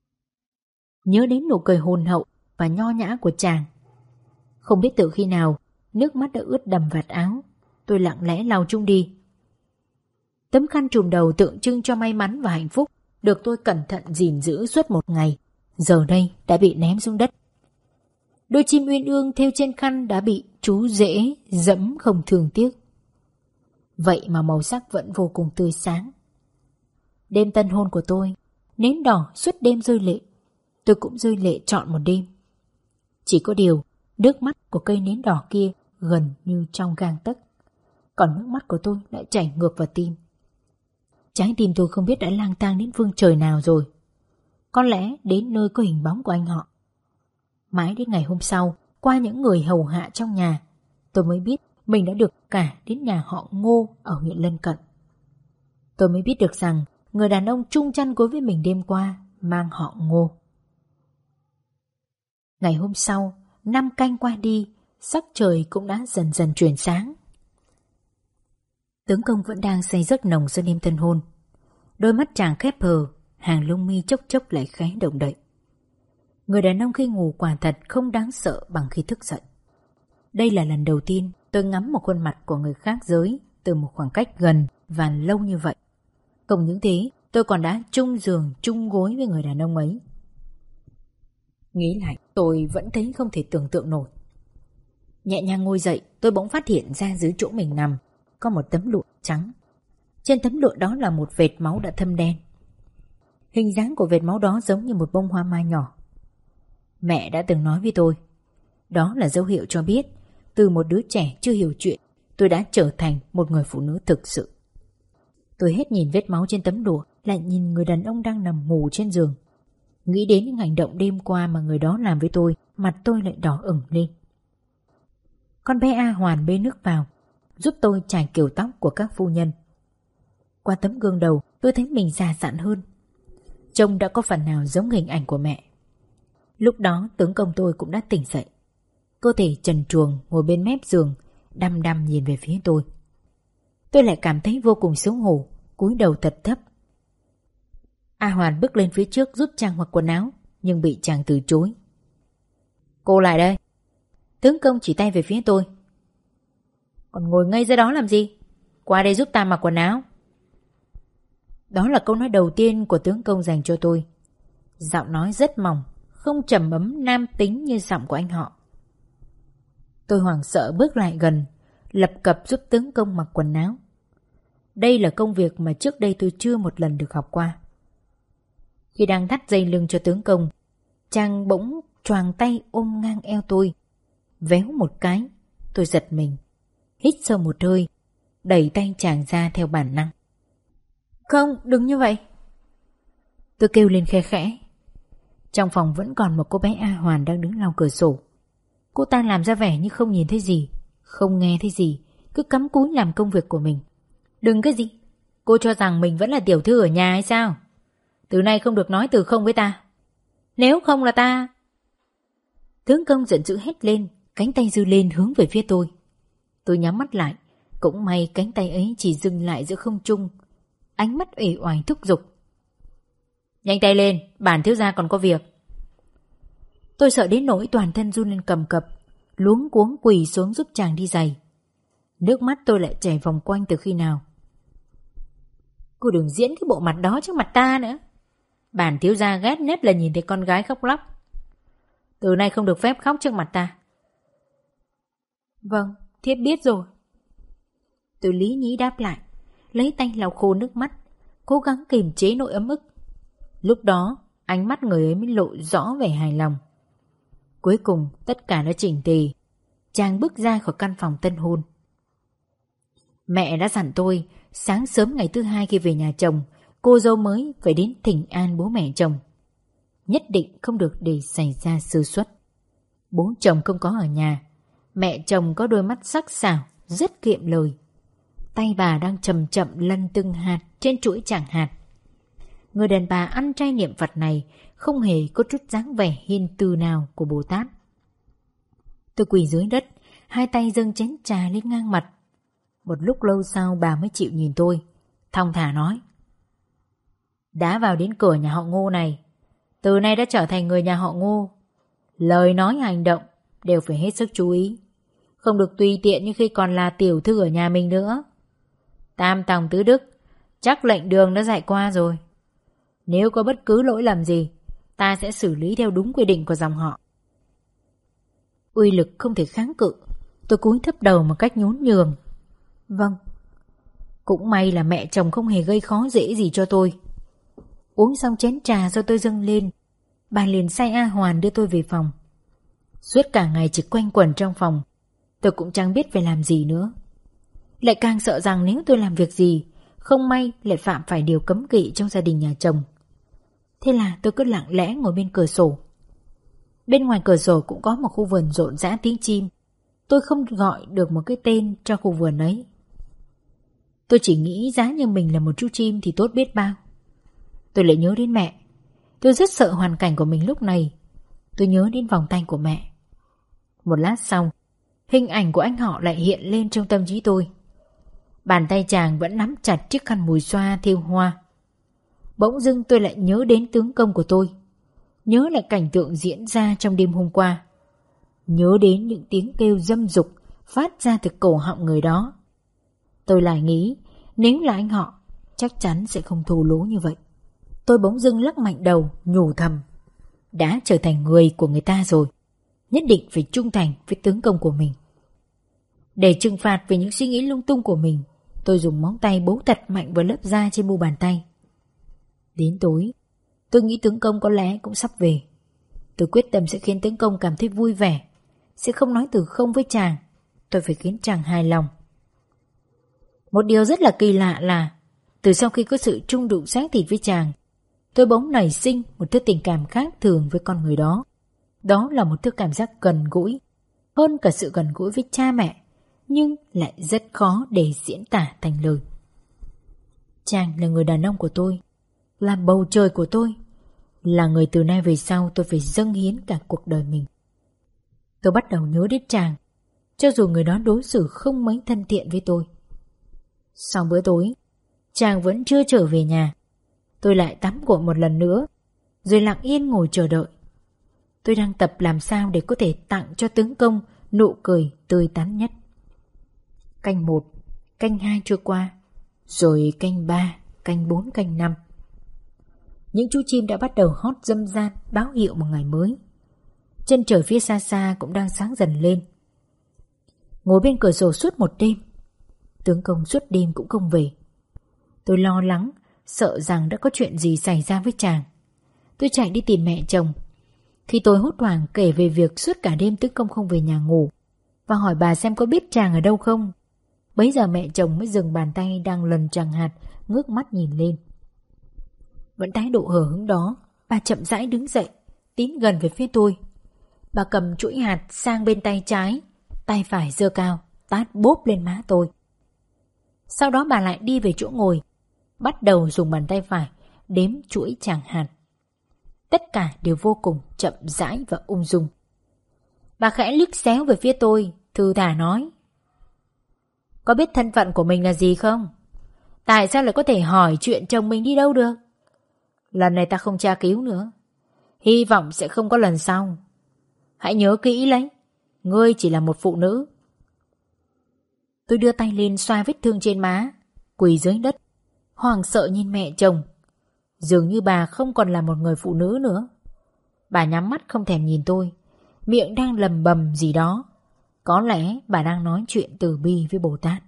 nhớ đến nụ cười hồn hậu và nho nhã của chàng. Không biết từ khi nào nước mắt đã ướt đầm vạt áo. Tôi lặng lẽ lau chúng đi. Tấm khăn trùm đầu tượng trưng cho may mắn và hạnh phúc được tôi cẩn thận gìn giữ suốt một ngày, giờ đây đã bị ném xuống đất. Đôi chim uyên ương thêu trên khăn đã bị chú rễ dẫm không thương tiếc. Vậy mà màu sắc vẫn vô cùng tươi sáng. Đêm tân hôn của tôi, nến đỏ suốt đêm rơi lệ. Tôi cũng rơi lệ trọn một đêm. Chỉ có điều, nước mắt của cây nến đỏ kia gần như trong gang tấc, còn nước mắt của tôi lại chảy ngược vào tim. Trái tim tôi không biết đã lang thang đến phương trời nào rồi. Có lẽ đến nơi có hình bóng của anh họ. Mãi đến ngày hôm sau, qua những người hầu hạ trong nhà, tôi mới biết mình đã được cả đến nhà họ Ngô ở huyện lân cận. Tôi mới biết được rằng người đàn ông chung chăn gối với mình đêm qua mang họ Ngô. Ngày hôm sau, 5 canh qua đi, sắc trời cũng đã dần dần chuyển sáng. Tướng công vẫn đang say giấc nồng sau đêm tân hôn. Đôi mắt chàng khép hờ, hàng lông mi chốc chốc lại khẽ động đậy. Người đàn ông khi ngủ quả thật không đáng sợ bằng khi thức dậy. Đây là lần đầu tiên tôi ngắm một khuôn mặt của người khác giới từ một khoảng cách gần và lâu như vậy. Không những thế, tôi còn đã chung giường chung gối với người đàn ông ấy. Nghĩ lại, tôi vẫn thấy không thể tưởng tượng nổi. Nhẹ nhàng ngồi dậy, tôi bỗng phát hiện ra dưới chỗ mình nằm có một tấm lụa trắng. Trên tấm lụa đó là một vệt máu đã thâm đen. Hình dáng của vệt máu đó giống như một bông hoa mai nhỏ. Mẹ đã từng nói với tôi, đó là dấu hiệu cho biết từ một đứa trẻ chưa hiểu chuyện, tôi đã trở thành một người phụ nữ thực sự. Tôi hết nhìn vết máu trên tấm lụa, lại nhìn người đàn ông đang nằm ngủ trên giường. Nghĩ đến những hành động đêm qua mà người đó làm với tôi, mặt tôi lại đỏ ửng lên. Con bé A Hoàn bê nước vào, giúp tôi chải kiểu tóc của các phu nhân. Qua tấm gương đầu, tôi thấy mình già dặn hơn. Trông đã có phần nào giống hình ảnh của mẹ. Lúc đó tướng công tôi cũng đã tỉnh dậy. Cơ thể trần truồng ngồi bên mép giường, đăm đăm nhìn về phía tôi. Tôi lại cảm thấy vô cùng xấu hổ, cúi đầu thật thấp. A Hoàn bước lên phía trước giúp chàng mặc quần áo, nhưng bị chàng từ chối. Cô lại đây. Tướng công chỉ tay về phía tôi. Còn ngồi ngây ra đó làm gì? Qua đây giúp ta mặc quần áo. Đó là câu nói đầu tiên của tướng công dành cho tôi. Giọng nói rất mỏng, không trầm ấm nam tính như giọng của anh họ. Tôi hoảng sợ bước lại gần, lập cập giúp tướng công mặc quần áo. Đây là công việc mà trước đây tôi chưa một lần được học qua. Khi đang thắt dây lưng cho tướng công, chàng bỗng choàng tay ôm ngang eo tôi. Véo một cái, tôi giật mình, hít sâu một hơi, đẩy tay chàng ra theo bản năng. Không, đừng như vậy. Tôi kêu lên khe khẽ. Trong phòng vẫn còn một cô bé A Hoàn đang đứng lau cửa sổ. Cô ta làm ra vẻ như không nhìn thấy gì, không nghe thấy gì, cứ cắm cúi làm công việc của mình. Đừng cái gì? Cô cho rằng mình vẫn là tiểu thư ở nhà hay sao? Từ nay không được nói từ không với ta. Nếu không là ta... Tướng công giận dữ hét lên, cánh tay giơ lên hướng về phía tôi. Tôi nhắm mắt lại, cũng may cánh tay ấy chỉ dừng lại giữa không trung. Ánh mắt uể oải thúc giục. Nhanh tay lên, bản thiếu gia còn có việc. Tôi sợ đến nỗi toàn thân run lên cầm cập, luống cuống quỳ xuống giúp chàng đi giày. Nước mắt tôi lại chảy vòng quanh từ khi nào. Cô đừng diễn cái bộ mặt đó trước mặt ta nữa. Bản thiếu gia ghét nhất là nhìn thấy con gái khóc lóc. Từ nay không được phép khóc trước mặt ta. Vâng, thiếp biết rồi. Tôi lý nhí đáp lại, lấy tay lau khô nước mắt, cố gắng kiềm chế nỗi ấm ức. Lúc đó ánh mắt người ấy mới lộ rõ vẻ hài lòng. Cuối cùng tất cả đã chỉnh tề. Chàng bước ra khỏi căn phòng tân hôn. Mẹ đã dặn tôi sáng sớm ngày thứ hai khi về nhà chồng, cô dâu mới phải đến thỉnh an bố mẹ chồng. Nhất định không được để xảy ra sơ suất. Bố chồng không có ở nhà, mẹ chồng có đôi mắt sắc sảo, rất kiệm lời. Tay bà đang chậm chậm lăn từng hạt trên chuỗi chảng hạt. Người đàn bà ăn chay niệm Phật này không hề có chút dáng vẻ hiền từ nào của Bồ Tát. Tôi quỳ dưới đất, hai tay dâng chén trà lên ngang mặt. Một lúc lâu sau bà mới chịu nhìn tôi, thong thả nói. Đã vào đến cửa nhà họ Ngô này, từ nay đã trở thành người nhà họ Ngô. Lời nói hành động đều phải hết sức chú ý, không được tùy tiện như khi còn là tiểu thư ở nhà mình nữa. Tam tòng tứ đức, chắc lệnh đường đã dạy qua rồi. Nếu có bất cứ lỗi lầm gì, ta sẽ xử lý theo đúng quy định của dòng họ. Uy lực không thể kháng cự, tôi cúi thấp đầu một cách nhún nhường. Vâng. Cũng may là mẹ chồng không hề gây khó dễ gì cho tôi. Uống xong chén trà do tôi dâng lên, bà liền sai A Hoàn đưa tôi về phòng. Suốt cả ngày chỉ quanh quẩn trong phòng, tôi cũng chẳng biết phải làm gì nữa. Lại càng sợ rằng nếu tôi làm việc gì, không may lại phạm phải điều cấm kỵ trong gia đình nhà chồng. Thế là tôi cứ lặng lẽ ngồi bên cửa sổ. Bên ngoài cửa sổ cũng có một khu vườn rộn rã tiếng chim. Tôi không gọi được một cái tên cho khu vườn ấy. Tôi chỉ nghĩ giá như mình là một chú chim thì tốt biết bao. Tôi lại nhớ đến mẹ. Tôi rất sợ hoàn cảnh của mình lúc này. Tôi nhớ đến vòng tay của mẹ. Một lát sau, hình ảnh của anh họ lại hiện lên trong tâm trí tôi. Bàn tay chàng vẫn nắm chặt chiếc khăn mùi xoa thêu hoa. Bỗng dưng tôi lại nhớ đến tướng công của tôi. Nhớ lại cảnh tượng diễn ra trong đêm hôm qua. Nhớ đến những tiếng kêu dâm dục phát ra từ cổ họng người đó. Tôi lại nghĩ nếu là anh họ chắc chắn sẽ không thô lỗ như vậy. Tôi bỗng dưng lắc mạnh đầu, nhủ thầm. Đã trở thành người của người ta rồi, nhất định phải trung thành với tướng công của mình. Để trừng phạt về những suy nghĩ lung tung của mình, tôi dùng móng tay bấu thật mạnh vào lớp da trên mu bàn tay. Đến tối, tôi nghĩ tướng công có lẽ cũng sắp về. Tôi quyết tâm sẽ khiến tướng công cảm thấy vui vẻ, sẽ không nói từ không với chàng. Tôi phải khiến chàng hài lòng. Một điều rất là kỳ lạ là từ sau khi có sự chung đụng xác thịt với chàng, tôi bỗng nảy sinh một thứ tình cảm khác thường với con người đó. Đó là một thứ cảm giác gần gũi, hơn cả sự gần gũi với cha mẹ, nhưng lại rất khó để diễn tả thành lời. Chàng là người đàn ông của tôi, là bầu trời của tôi, là người từ nay về sau tôi phải dâng hiến cả cuộc đời mình. Tôi bắt đầu nhớ đến chàng, cho dù người đó đối xử không mấy thân thiện với tôi. Sau bữa tối, chàng vẫn chưa trở về nhà. Tôi lại tắm gội một lần nữa, rồi lặng yên ngồi chờ đợi. Tôi đang tập làm sao để có thể tặng cho tướng công nụ cười tươi tắn nhất. Canh 1, canh 2 trôi qua, rồi canh 3, canh 4, canh 5. Những chú chim đã bắt đầu hót râm ran báo hiệu một ngày mới. Chân trời phía xa xa cũng đang sáng dần lên. Ngồi bên cửa sổ suốt một đêm, tướng công suốt đêm cũng không về. Tôi lo lắng, sợ rằng đã có chuyện gì xảy ra với chàng. Tôi chạy đi tìm mẹ chồng. Khi tôi hốt hoảng kể về việc suốt cả đêm tướng công không về nhà ngủ và hỏi bà xem có biết chàng ở đâu không, bấy giờ mẹ chồng mới dừng bàn tay đang lần chàng hạt, ngước mắt nhìn lên. Vẫn thái độ hờ hững đó, bà chậm rãi đứng dậy, tiến gần về phía tôi. Bà cầm chuỗi hạt sang bên tay trái, tay phải giơ cao, tát bốp lên má tôi. Sau đó bà lại đi về chỗ ngồi, bắt đầu dùng bàn tay phải đếm chuỗi tràng hạt. Tất cả đều vô cùng chậm rãi và ung dung. Bà khẽ liếc xéo về phía tôi, thư thả nói: có biết thân phận của mình là gì không? Tại sao lại có thể hỏi chuyện chồng mình đi đâu được? Lần này ta không tra cứu nữa, hy vọng sẽ không có lần sau. Hãy nhớ kỹ lấy, ngươi chỉ là một phụ nữ. Tôi đưa tay lên xoa vết thương trên má, quỳ dưới đất, hoảng sợ nhìn mẹ chồng. Dường như bà không còn là một người phụ nữ nữa. Bà nhắm mắt không thèm nhìn tôi, miệng đang lầm bầm gì đó. Có lẽ bà đang nói chuyện từ bi với Bồ Tát.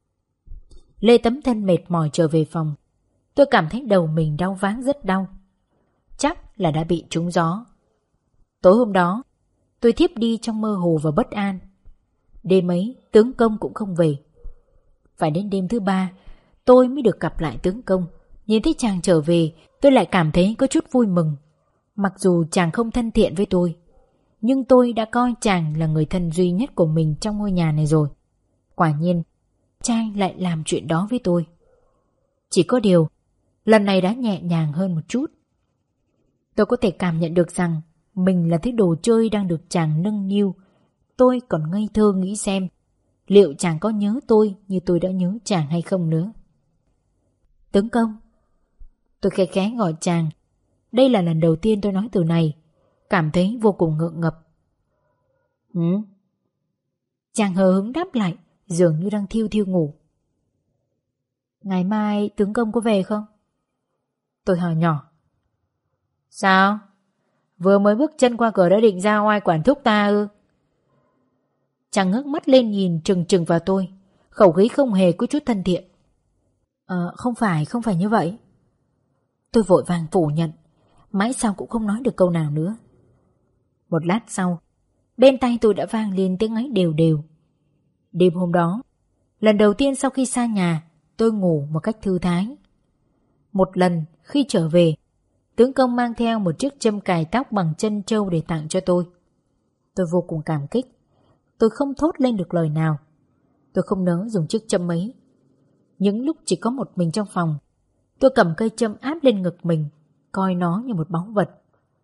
Lê tấm thân mệt mỏi trở về phòng. Tôi cảm thấy đầu mình đau váng rất đau. Chắc là đã bị trúng gió. Tối hôm đó, tôi thiếp đi trong mơ hồ và bất an. Đêm ấy, tướng công cũng không về. Phải đến đêm thứ 3, tôi mới được gặp lại tướng công. Nhìn thấy chàng trở về, tôi lại cảm thấy có chút vui mừng. Mặc dù chàng không thân thiện với tôi, nhưng tôi đã coi chàng là người thân duy nhất của mình trong ngôi nhà này rồi. Quả nhiên, chàng lại làm chuyện đó với tôi. Chỉ có điều, lần này đã nhẹ nhàng hơn một chút. Tôi có thể cảm nhận được rằng mình là thứ đồ chơi đang được chàng nâng niu. Tôi còn ngây thơ nghĩ xem liệu chàng có nhớ tôi như tôi đã nhớ chàng hay không nữa. Tướng công. Tôi khẽ khẽ gọi chàng. Đây là lần đầu tiên tôi nói từ này, cảm thấy vô cùng ngượng ngập. Chàng hờ hững đáp lại, dường như đang thiêu thiêu ngủ. Ngày mai tướng công có về không? Tôi hỏi nhỏ. Sao? Vừa mới bước chân qua cửa đã định ra oai quản thúc ta ư? Chàng ngước mắt lên nhìn trừng trừng vào tôi, khẩu khí không hề có chút thân thiện. Không phải như vậy. Tôi vội vàng phủ nhận, mãi sau cũng không nói được câu nào nữa. Một lát sau, bên tai tôi đã vang lên tiếng ấy đều đều. Đêm hôm đó, lần đầu tiên sau khi xa nhà, tôi ngủ một cách thư thái. Một lần khi trở về, tướng công mang theo một chiếc châm cài tóc bằng chân trâu để tặng cho tôi. Tôi vô cùng cảm kích. Tôi không thốt lên được lời nào. Tôi không nỡ dùng chiếc châm ấy. Những lúc chỉ có một mình trong phòng, tôi cầm cây châm áp lên ngực mình, coi nó như một báu vật.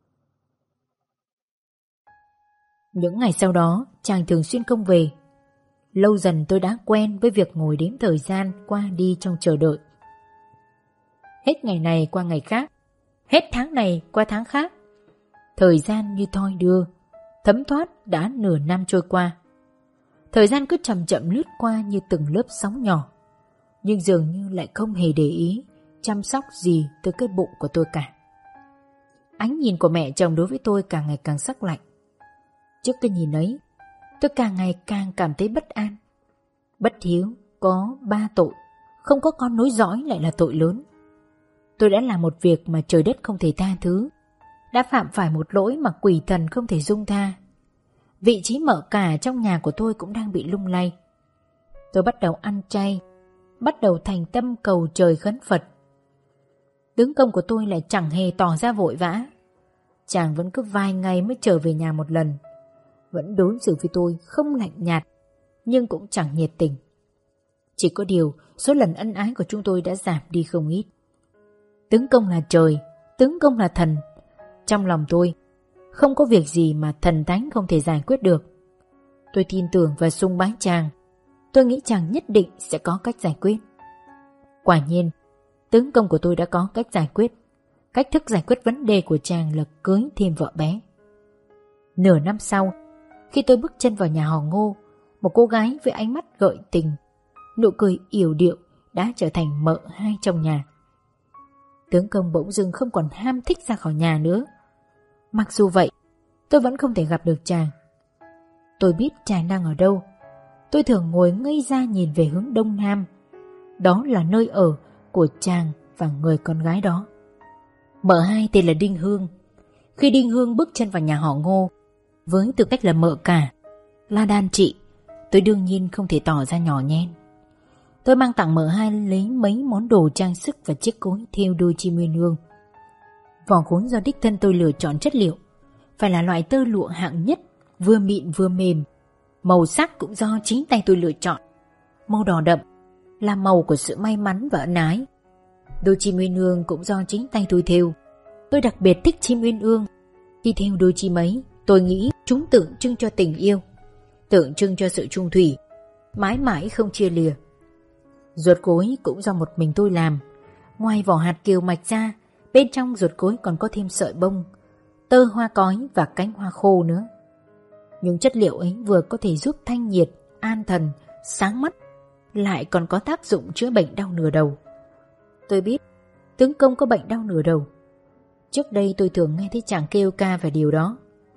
Những ngày sau đó, chàng thường xuyên không về. Lâu dần tôi đã quen với việc ngồi đếm thời gian qua đi trong chờ đợi. Hết ngày này qua ngày khác, hết tháng này qua tháng khác. Thời gian như thoi đưa, thấm thoát đã nửa năm trôi qua. Thời gian cứ chậm chậm lướt qua như từng lớp sóng nhỏ, nhưng dường như lại không hề để ý, chăm sóc gì tới cái bụng của tôi cả. Ánh nhìn của mẹ chồng đối với tôi càng ngày càng sắc lạnh. Trước cái nhìn ấy, tôi càng ngày càng cảm thấy bất an. Bất hiếu có 3 tội, không có con nối dõi lại là tội lớn. Tôi đã làm một việc mà trời đất không thể tha thứ, đã phạm phải một lỗi mà quỷ thần không thể dung tha. Vị trí mợ cả trong nhà của tôi cũng đang bị lung lay. Tôi bắt đầu ăn chay, bắt đầu thành tâm cầu trời khấn Phật. Tướng công của tôi lại chẳng hề tỏ ra vội vã. Chàng vẫn cứ vài ngày mới trở về nhà một lần, vẫn đối xử với tôi không lạnh nhạt, nhưng cũng chẳng nhiệt tình. Chỉ có điều số lần ân ái của chúng tôi đã giảm đi không ít. Tướng công là trời, tướng công là thần. Trong lòng tôi, không có việc gì mà thần thánh không thể giải quyết được. Tôi tin tưởng và sung bái chàng. Tôi nghĩ chàng nhất định sẽ có cách giải quyết. Quả nhiên, tướng công của tôi đã có cách giải quyết. Cách thức giải quyết vấn đề của chàng là cưới thêm vợ bé. Nửa năm sau, khi tôi bước chân vào nhà họ Ngô, một cô gái với ánh mắt gợi tình, nụ cười yểu điệu đã trở thành mợ hai trong nhà. Tướng công bỗng dưng không còn ham thích ra khỏi nhà nữa. Mặc dù vậy, tôi vẫn không thể gặp được chàng. Tôi biết chàng đang ở đâu. Tôi thường ngồi ngây ra nhìn về hướng đông nam. Đó là nơi ở của chàng và người con gái đó. Mợ hai tên là Đinh Hương. Khi Đinh Hương bước chân vào nhà họ Ngô, với tư cách là mợ cả, là đàn chị, tôi đương nhiên không thể tỏ ra nhỏ nhen. Tôi mang tặng mợ hai lấy mấy món đồ trang sức và chiếc cối thêu đôi chim uyên ương. Vỏ gối do đích thân tôi lựa chọn chất liệu, phải là loại tơ lụa hạng nhất, vừa mịn vừa mềm. Màu sắc cũng do chính tay tôi lựa chọn. Màu đỏ đậm là màu của sự may mắn và ân ái. Đôi chim uyên ương cũng do chính tay tôi thêu. Tôi đặc biệt thích chim uyên ương. Khi thêu đôi chim ấy, tôi nghĩ chúng tượng trưng cho tình yêu, tượng trưng cho sự chung thủy, mãi mãi không chia lìa. Ruột cối cũng do một mình tôi làm. Ngoài vỏ hạt kiều mạch ra, bên trong ruột cối còn có thêm sợi bông, tơ hoa cói và cánh hoa khô nữa. Những chất liệu ấy vừa có thể giúp thanh nhiệt, an thần, sáng mắt, lại còn có tác dụng chữa bệnh đau nửa đầu. Tôi biết tướng công có bệnh đau nửa đầu. Trước đây tôi thường nghe thấy chàng kêu ca về điều đó.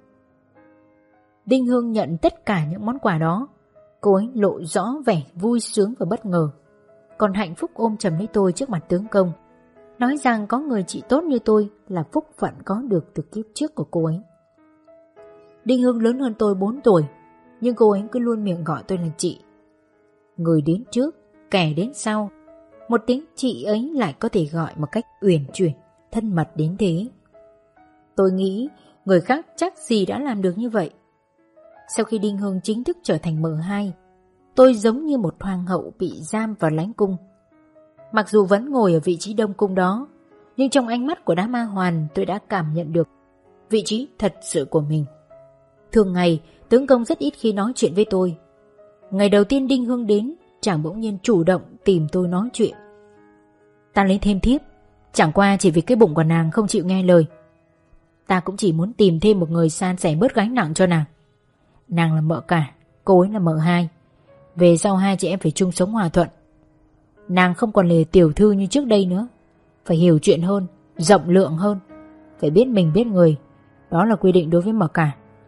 Đinh Hương nhận tất cả những món quà đó. Cô ấy lộ rõ vẻ vui sướng và bất ngờ, còn hạnh phúc ôm chầm lấy tôi trước mặt tướng công, nói rằng có người chị tốt như tôi là phúc phận có được từ kiếp trước của cô ấy. Đinh Hương lớn hơn tôi 4 tuổi, nhưng cô ấy cứ luôn miệng gọi tôi là chị. Người đến trước, kẻ đến sau, một tiếng chị ấy lại có thể gọi một cách uyển chuyển, thân mật đến thế. Tôi nghĩ người khác chắc gì đã làm được như vậy. Sau khi Đinh Hương chính thức trở thành mợ hai, tôi giống như một hoàng hậu bị giam vào lãnh cung. Mặc dù vẫn ngồi ở vị trí đông cung đó, nhưng trong ánh mắt của đám ma hoàn tôi đã cảm nhận được vị trí thật sự của mình. Thường ngày, tướng công rất ít khi nói chuyện với tôi. Ngày đầu tiên Đinh Hương đến, chàng bỗng nhiên chủ động tìm tôi nói chuyện. Ta lấy thêm thiếp, chẳng qua chỉ vì cái bụng của nàng không chịu nghe lời. Ta cũng chỉ muốn tìm thêm một người san sẻ bớt gánh nặng cho nàng. Nàng là mợ cả, cô ấy là mợ hai. Về sau hai chị em phải chung sống hòa thuận. Nàng không còn là tiểu thư như trước đây nữa, phải hiểu chuyện hơn, rộng lượng hơn, phải biết mình biết người. Đó là quy định đối với mợ cả.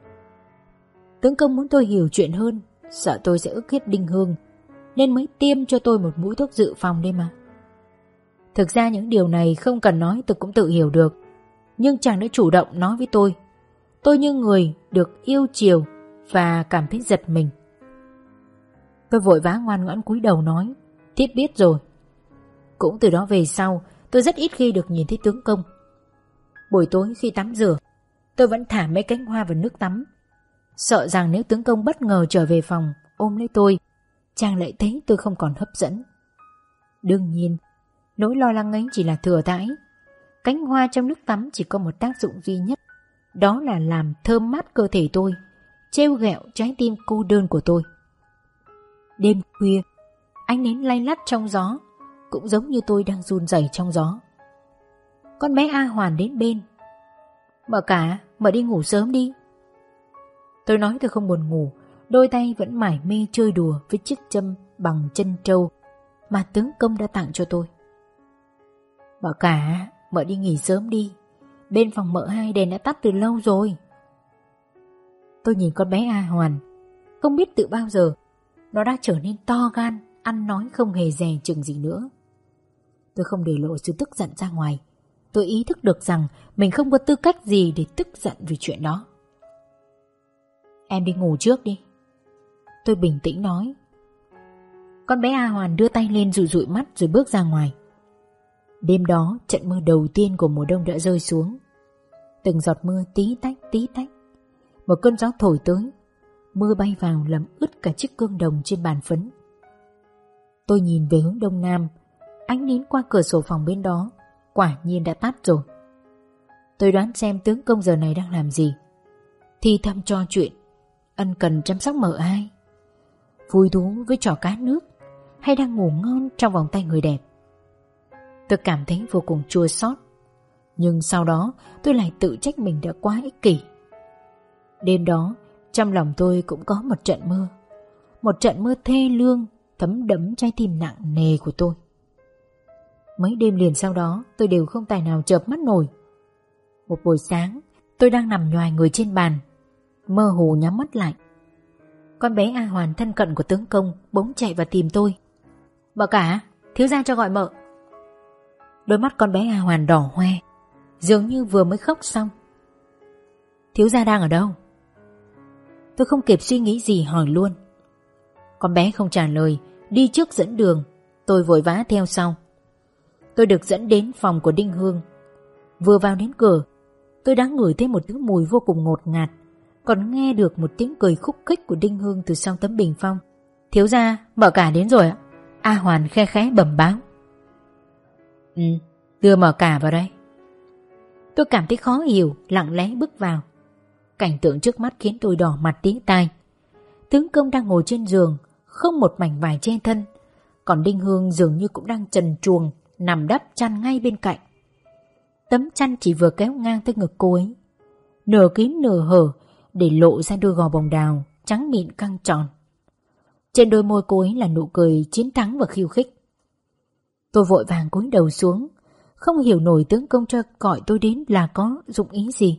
Tướng công muốn tôi hiểu chuyện hơn, sợ tôi sẽ ức hiếp Đinh Hương, nên mới tiêm cho tôi một mũi thuốc dự phòng đấy mà. Thực ra những điều này không cần nói tôi cũng tự hiểu được, nhưng chàng đã chủ động nói với tôi. Tôi như người được yêu chiều và cảm thấy giật mình. Tôi vội vã ngoan ngoãn cúi đầu nói, thiếp biết rồi. Cũng từ đó về sau, tôi rất ít khi được nhìn thấy tướng công. Buổi tối khi tắm rửa, tôi vẫn thả mấy cánh hoa vào nước tắm, sợ rằng nếu tướng công bất ngờ trở về phòng ôm lấy tôi, chàng lại thấy tôi không còn hấp dẫn. Đương nhiên, nỗi lo lắng ấy chỉ là thừa thãi. Cánh hoa trong nước tắm chỉ có một tác dụng duy nhất, đó là làm thơm mát cơ thể tôi, trêu ghẹo trái tim cô đơn của tôi. Đêm khuya, ánh nến lay lắt trong gió, cũng giống như tôi đang run rẩy trong gió. Con bé A Hoàn đến bên. Mợ cả, mợ đi ngủ sớm đi. Tôi nói tôi không buồn ngủ, đôi tay vẫn mải mê chơi đùa với chiếc châm bằng chân trâu mà tướng công đã tặng cho tôi. Mợ cả, mợ đi nghỉ sớm đi, bên phòng mợ hai đèn đã tắt từ lâu rồi. Tôi nhìn con bé A Hoàn, không biết từ bao giờ nó đã trở nên to gan, ăn nói không hề dè chừng gì nữa. Tôi không để lộ sự tức giận ra ngoài. Tôi ý thức được rằng mình không có tư cách gì để tức giận vì chuyện đó. Em đi ngủ trước đi, tôi bình tĩnh nói. Con bé A Hoàn đưa tay lên dụi dụi mắt rồi bước ra ngoài. Đêm đó trận mưa đầu tiên của mùa đông đã rơi xuống. Từng giọt mưa tí tách tí tách. Một cơn gió thổi tới, mưa bay vào làm ướt cả chiếc gương đồng trên bàn phấn. Tôi nhìn về hướng đông nam, ánh nến qua cửa sổ phòng bên đó quả nhiên đã tắt rồi. Tôi đoán xem tướng công giờ này đang làm gì, thì thầm trò chuyện, ân cần chăm sóc mợ ai, vui thú với trò cá nước, hay đang ngủ ngon trong vòng tay người đẹp. Tôi cảm thấy vô cùng chua xót, nhưng sau đó tôi lại tự trách mình đã quá ích kỷ. Đêm đó, trong lòng tôi cũng có một trận mơ. Một trận mơ thê lương, thấm đẫm trái tim nặng nề của tôi. Mấy đêm liền sau đó, tôi đều không tài nào chợp mắt nổi. Một buổi sáng, tôi đang nằm nhoài người trên bàn, mơ hồ nhắm mắt lại. Con bé A Hoàn thân cận của tướng công bỗng chạy vào tìm tôi. Mợ cả, thiếu gia cho gọi mợ. Đôi mắt con bé A Hoàn đỏ hoe, dường như vừa mới khóc xong. Thiếu gia đang ở đâu? Tôi không kịp suy nghĩ gì hỏi luôn. Con bé không trả lời, đi trước dẫn đường. Tôi vội vã theo sau. Tôi được dẫn đến phòng của Đinh Hương. Vừa vào đến cửa, tôi đã ngửi thấy một thứ mùi vô cùng ngột ngạt, còn nghe được một tiếng cười khúc khích của Đinh Hương từ sau tấm bình phong. Thiếu gia, mợ cả đến rồi ạ. A Hoàn khe khẽ bẩm báo. Đưa mợ cả vào đây. Tôi cảm thấy khó hiểu, lặng lẽ bước vào. Cảnh tượng trước mắt khiến tôi đỏ mặt tía tai. Tướng công đang ngồi trên giường, không một mảnh vải che thân, còn Đinh Hương dường như cũng đang trần truồng nằm đắp chăn ngay bên cạnh. Tấm chăn chỉ vừa kéo ngang tới ngực cô ấy, nửa kín nửa hở, để lộ ra đôi gò bồng đào trắng mịn căng tròn. Trên đôi môi cô ấy là nụ cười chiến thắng và khiêu khích. Tôi vội vàng cúi đầu xuống, không hiểu nổi tướng công cho gọi tôi đến là có dụng ý gì.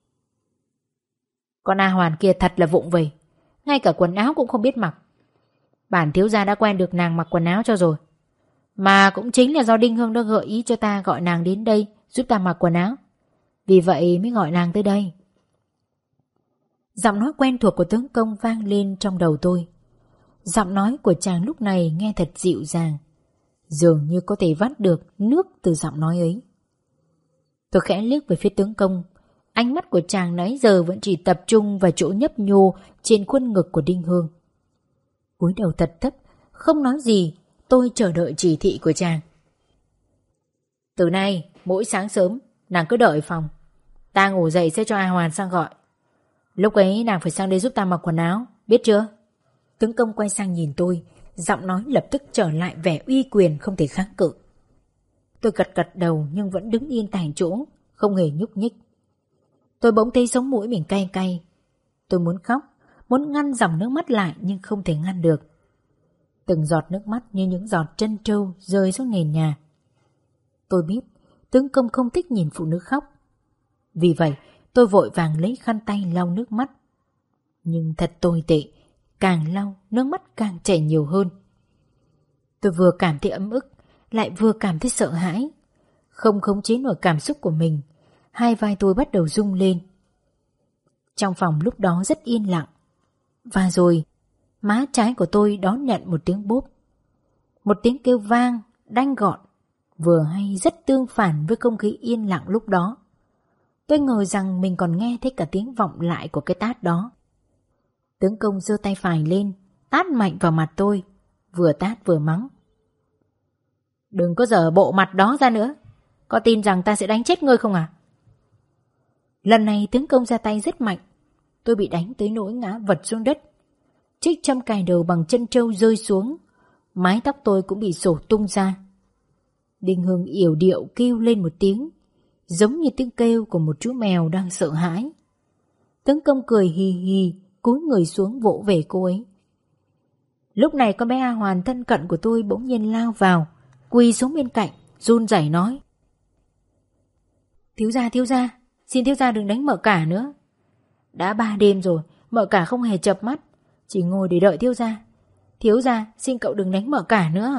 Con A Hoàn kia thật là vụng về, ngay cả quần áo cũng không biết mặc. Bản thiếu gia đã quen được nàng mặc quần áo cho rồi. Mà cũng chính là do Đinh Hương đã gợi ý cho ta gọi nàng đến đây giúp ta mặc quần áo, vì vậy mới gọi nàng tới đây. Giọng nói quen thuộc của tướng công vang lên trong đầu tôi. Giọng nói của chàng lúc này nghe thật dịu dàng, dường như có thể vắt được nước từ giọng nói ấy. Tôi khẽ liếc về phía tướng công. Ánh mắt của chàng nãy giờ vẫn chỉ tập trung vào chỗ nhấp nhô trên khuôn ngực của Đinh Hương. Cúi đầu thật thấp, không nói gì, tôi chờ đợi chỉ thị của chàng. Từ nay, mỗi sáng sớm, nàng cứ đợi phòng. Ta ngủ dậy sẽ cho A Hoàn sang gọi. Lúc ấy nàng phải sang đây giúp ta mặc quần áo, biết chưa? Tướng công quay sang nhìn tôi, giọng nói lập tức trở lại vẻ uy quyền không thể kháng cự. Tôi gật gật đầu nhưng vẫn đứng yên tại chỗ, không hề nhúc nhích. Tôi bỗng thấy sống mũi mình cay cay. Tôi muốn khóc, muốn ngăn dòng nước mắt lại nhưng không thể ngăn được. Từng giọt nước mắt như những giọt trân trâu rơi xuống nền nhà. Tôi biết tướng công không thích nhìn phụ nữ khóc. Vì vậy tôi vội vàng lấy khăn tay lau nước mắt. Nhưng thật tồi tệ, càng lau nước mắt càng chảy nhiều hơn. Tôi vừa cảm thấy ấm ức, lại vừa cảm thấy sợ hãi. Không khống chế nổi cảm xúc của mình, hai vai tôi bắt đầu rung lên. Trong phòng lúc đó rất yên lặng. Và rồi má trái của tôi đón nhận một tiếng bốp. Một tiếng kêu vang, đanh gọn, vừa hay rất tương phản với không khí yên lặng lúc đó. Tôi ngờ rằng mình còn nghe thấy cả tiếng vọng lại của cái tát đó. Tướng công giơ tay phải lên, tát mạnh vào mặt tôi, vừa tát vừa mắng. Đừng có giở bộ mặt đó ra nữa, có tin rằng ta sẽ đánh chết ngươi không à? Lần này tướng công ra tay rất mạnh. Tôi bị đánh tới nỗi ngã vật xuống đất. Chiếc châm cài đầu bằng chân trâu rơi xuống, mái tóc tôi cũng bị xổ tung ra. Đinh Hương yểu điệu kêu lên một tiếng, giống như tiếng kêu của một chú mèo đang sợ hãi. Tướng công cười hì hì, cúi người xuống vỗ về cô ấy. Lúc này con bé A Hoàn thân cận của tôi bỗng nhiên lao vào, quỳ xuống bên cạnh, run rẩy nói. Thiếu gia, xin thiếu gia đừng đánh mợ cả nữa. Đã 3 đêm rồi, mợ cả không hề chợp mắt, chỉ ngồi để đợi thiếu gia. Thiếu gia, xin cậu đừng đánh mợ cả nữa.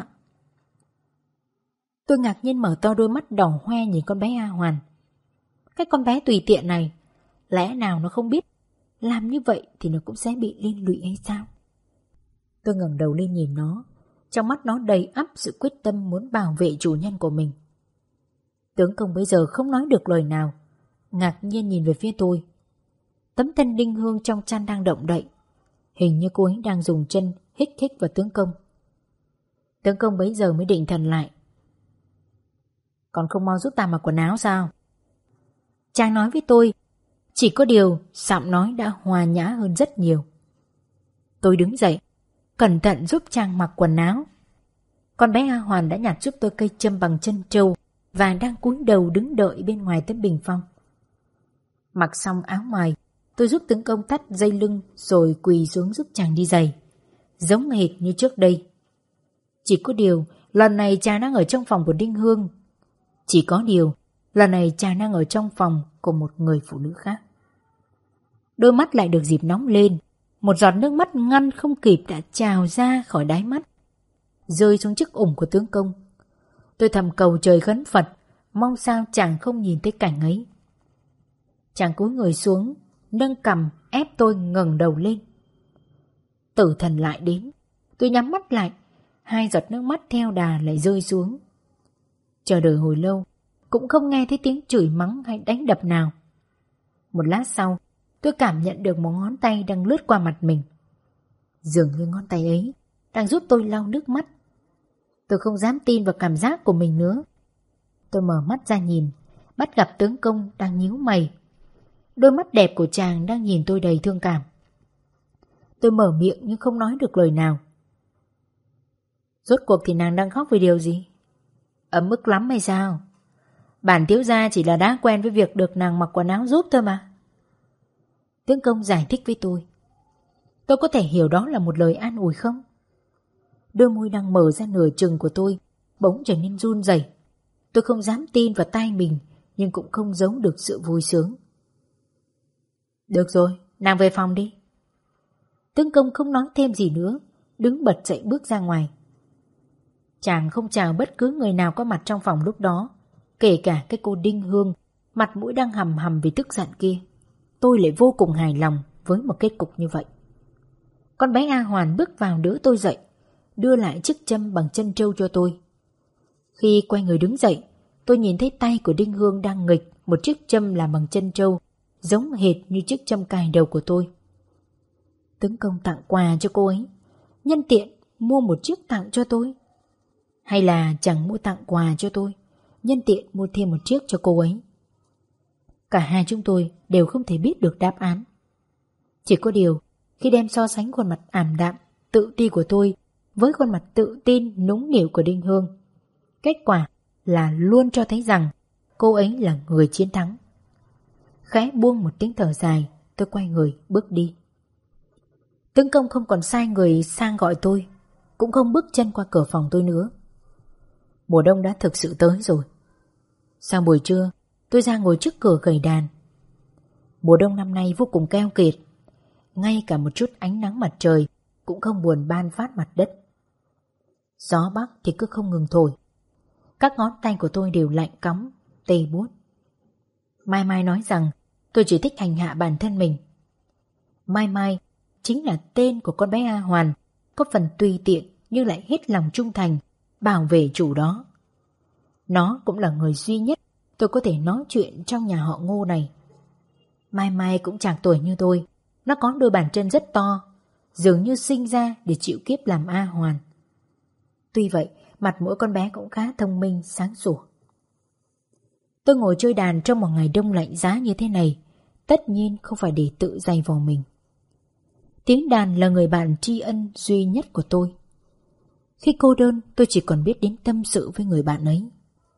Tôi ngạc nhiên mở to đôi mắt đỏ hoe nhìn con bé A Hoàn. Cái con bé tùy tiện này, lẽ nào nó không biết làm như vậy thì nó cũng sẽ bị liên lụy hay sao? Tôi ngẩng đầu lên nhìn nó, trong mắt nó đầy ắp sự quyết tâm muốn bảo vệ chủ nhân của mình. Tướng công bây giờ không nói được lời nào, ngạc nhiên nhìn về phía tôi. Tấm thân Đinh Hương trong chăn đang động đậy, hình như cô ấy đang dùng chân hích hích vào tướng công. Tướng công bấy giờ mới định thần lại. Còn không mau giúp ta mặc quần áo sao? Chàng nói với tôi, chỉ có điều giọng nói đã hòa nhã hơn rất nhiều. Tôi đứng dậy, cẩn thận giúp chàng mặc quần áo. Con bé A Hoàn đã nhặt giúp tôi cây châm bằng chân trâu và đang cúi đầu đứng đợi bên ngoài tấm bình phong. Mặc xong áo ngoài, Tôi giúp tướng công thắt dây lưng rồi quỳ xuống giúp chàng đi giày, giống hệt như trước đây. Chỉ có điều lần này chàng đang ở trong phòng của Đinh Hương. Chỉ có điều lần này chàng đang ở trong phòng của một người phụ nữ khác. Đôi mắt lại được dịp nóng lên. Một giọt nước mắt ngăn không kịp đã trào ra khỏi đáy mắt, rơi xuống chiếc ủng của tướng công. Tôi thầm cầu trời khấn Phật, mong sao chàng không nhìn thấy cảnh ấy. Chàng cúi người xuống, nâng cằm ép tôi ngẩng đầu lên. Tử thần lại đến. Tôi nhắm mắt lại, hai giọt nước mắt theo đà lại rơi xuống. Chờ đợi hồi lâu, cũng không nghe thấy tiếng chửi mắng hay đánh đập nào. Một lát sau, tôi cảm nhận được một ngón tay đang lướt qua mặt mình. Dường như ngón tay ấy đang giúp tôi lau nước mắt. Tôi không dám tin vào cảm giác của mình nữa. Tôi mở mắt ra nhìn, bắt gặp tướng công đang nhíu mày. Đôi mắt đẹp của chàng đang nhìn tôi đầy thương cảm. Tôi mở miệng nhưng không nói được lời nào. Rốt cuộc thì nàng đang khóc vì điều gì? Ấm ức lắm hay sao? Bản thiếu gia chỉ là đã quen với việc được nàng mặc quần áo giúp thôi mà. Tướng công giải thích với tôi. Tôi có thể hiểu đó là một lời an ủi không? Đôi môi đang mở ra nửa chừng của tôi bỗng trở nên run rẩy. Tôi không dám tin vào tai mình, nhưng cũng không giấu được sự vui sướng. Được rồi, nàng về phòng đi. Tướng công không nói thêm gì nữa, đứng bật dậy bước ra ngoài. Chàng không chào bất cứ người nào có mặt trong phòng lúc đó, kể cả cái cô Đinh Hương, mặt mũi đang hầm hầm vì tức giận kia. Tôi lại vô cùng hài lòng với một kết cục như vậy. Con bé A Hoàn bước vào đỡ tôi dậy, đưa lại chiếc châm bằng chân trâu cho tôi. Khi quay người đứng dậy, tôi nhìn thấy tay của Đinh Hương đang nghịch một chiếc châm làm bằng chân trâu, giống hệt như chiếc châm cài đầu của tôi. Tướng công tặng quà cho cô ấy, nhân tiện mua một chiếc tặng cho tôi. Hay là chẳng mua tặng quà cho tôi, nhân tiện mua thêm một chiếc cho cô ấy. Cả hai chúng tôi đều không thể biết được đáp án. Chỉ có điều, khi đem so sánh khuôn mặt ảm đạm, tự ti của tôi với khuôn mặt tự tin, nũng nịu của Đinh Hương, kết quả là luôn cho thấy rằng cô ấy là người chiến thắng. Khẽ buông một tiếng thở dài, tôi quay người bước đi. Tướng công không còn sai người sang gọi tôi, cũng không bước chân qua cửa phòng tôi nữa. Mùa đông đã thực sự tới rồi. Sau buổi trưa, tôi ra ngồi trước cửa gầy đàn. Mùa đông năm nay vô cùng keo kiệt, ngay cả một chút ánh nắng mặt trời cũng không buồn ban phát mặt đất. Gió bắc thì cứ không ngừng thổi. Các ngón tay của tôi đều lạnh cóng, tê buốt. Mai Mai nói rằng tôi chỉ thích hành hạ bản thân mình. Mai Mai chính là tên của con bé A Hoàn, có phần tùy tiện nhưng lại hết lòng trung thành, bảo vệ chủ đó. Nó cũng là người duy nhất tôi có thể nói chuyện trong nhà họ Ngô này. Mai Mai cũng chạc tuổi như tôi, nó có đôi bàn chân rất to, dường như sinh ra để chịu kiếp làm A Hoàn. Tuy vậy, mặt mỗi con bé cũng khá thông minh, sáng sủa. Tôi ngồi chơi đàn trong một ngày đông lạnh giá như thế này, tất nhiên không phải để tự dày vò mình. Tiếng đàn là người bạn tri ân duy nhất của tôi. Khi cô đơn, tôi chỉ còn biết đến tâm sự với người bạn ấy.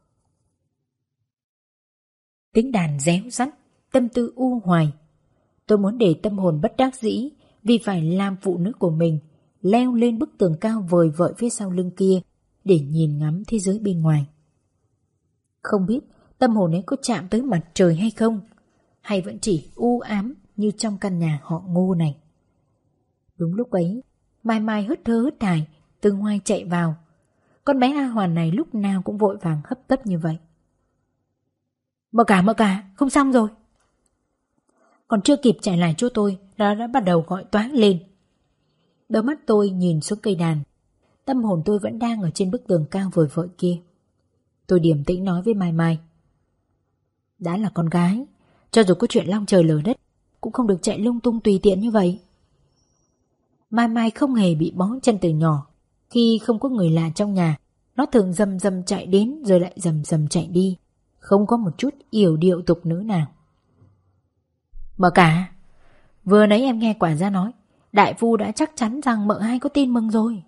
Tiếng đàn réo rắt, tâm tư u hoài. Tôi muốn để tâm hồn bất đắc dĩ vì phải làm phụ nữ của mình leo lên bức tường cao vời vợi phía sau lưng kia để nhìn ngắm thế giới bên ngoài. Không biết tâm hồn ấy có chạm tới mặt trời hay không, hay vẫn chỉ u ám như trong căn nhà họ Ngô này. Đúng lúc ấy, Mai Mai hớt thơ hớt hải từ ngoài chạy vào. Con bé A Hoàn này lúc nào cũng vội vàng hấp tấp như vậy. Mợ cả, không xong rồi. Còn chưa kịp chạy lại chỗ tôi, nó đã bắt đầu gọi toáng lên. Đôi mắt tôi nhìn xuống cây đàn, tâm hồn tôi vẫn đang ở trên bức tường cao vời vợi kia. Tôi điềm tĩnh nói với Mai Mai. Đã là con gái, cho dù có chuyện long trời lở đất, cũng không được chạy lung tung tùy tiện như vậy. Mai Mai không hề bị bó chân từ nhỏ. Khi không có người lạ trong nhà, nó thường rầm rầm chạy đến rồi lại rầm rầm chạy đi, không có một chút yểu điệu tục nữ nào. Mợ cả, vừa nãy em nghe quản gia nói đại phu đã chắc chắn rằng mợ hai có tin mừng rồi.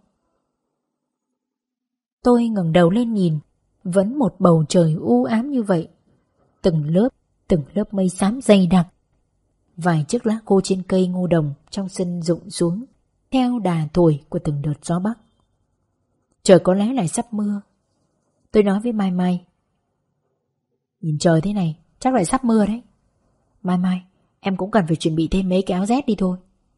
Tôi ngẩng đầu lên nhìn, vẫn một bầu trời u ám như vậy. Từng lớp mây xám dày đặc. Vài chiếc lá khô trên cây ngô đồng trong sân rụng xuống theo đà thổi của từng đợt gió bắc. Trời có lẽ lại sắp mưa. Tôi nói với Mai Mai: nhìn trời thế này chắc lại sắp mưa đấy. Mai Mai, em cũng cần phải chuẩn bị thêm mấy cái áo rét đi thôi.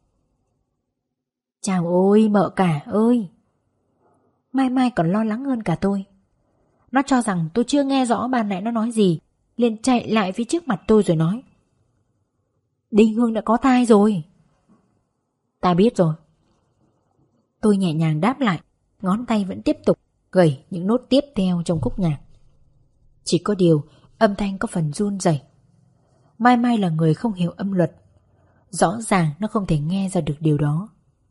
Chào ôi mợ cả ơi. Mai Mai còn lo lắng hơn cả tôi. Nó cho rằng tôi chưa nghe rõ ban nãy nó nói gì, liền chạy lại phía trước mặt tôi rồi nói: Đinh Hương đã có thai rồi. Ta biết rồi. Tôi nhẹ nhàng đáp lại, ngón tay vẫn tiếp tục gảy những nốt tiếp theo trong khúc nhạc. Chỉ có điều âm thanh có phần run rẩy. Mai Mai là người không hiểu âm luật, rõ ràng nó không thể nghe ra được điều đó.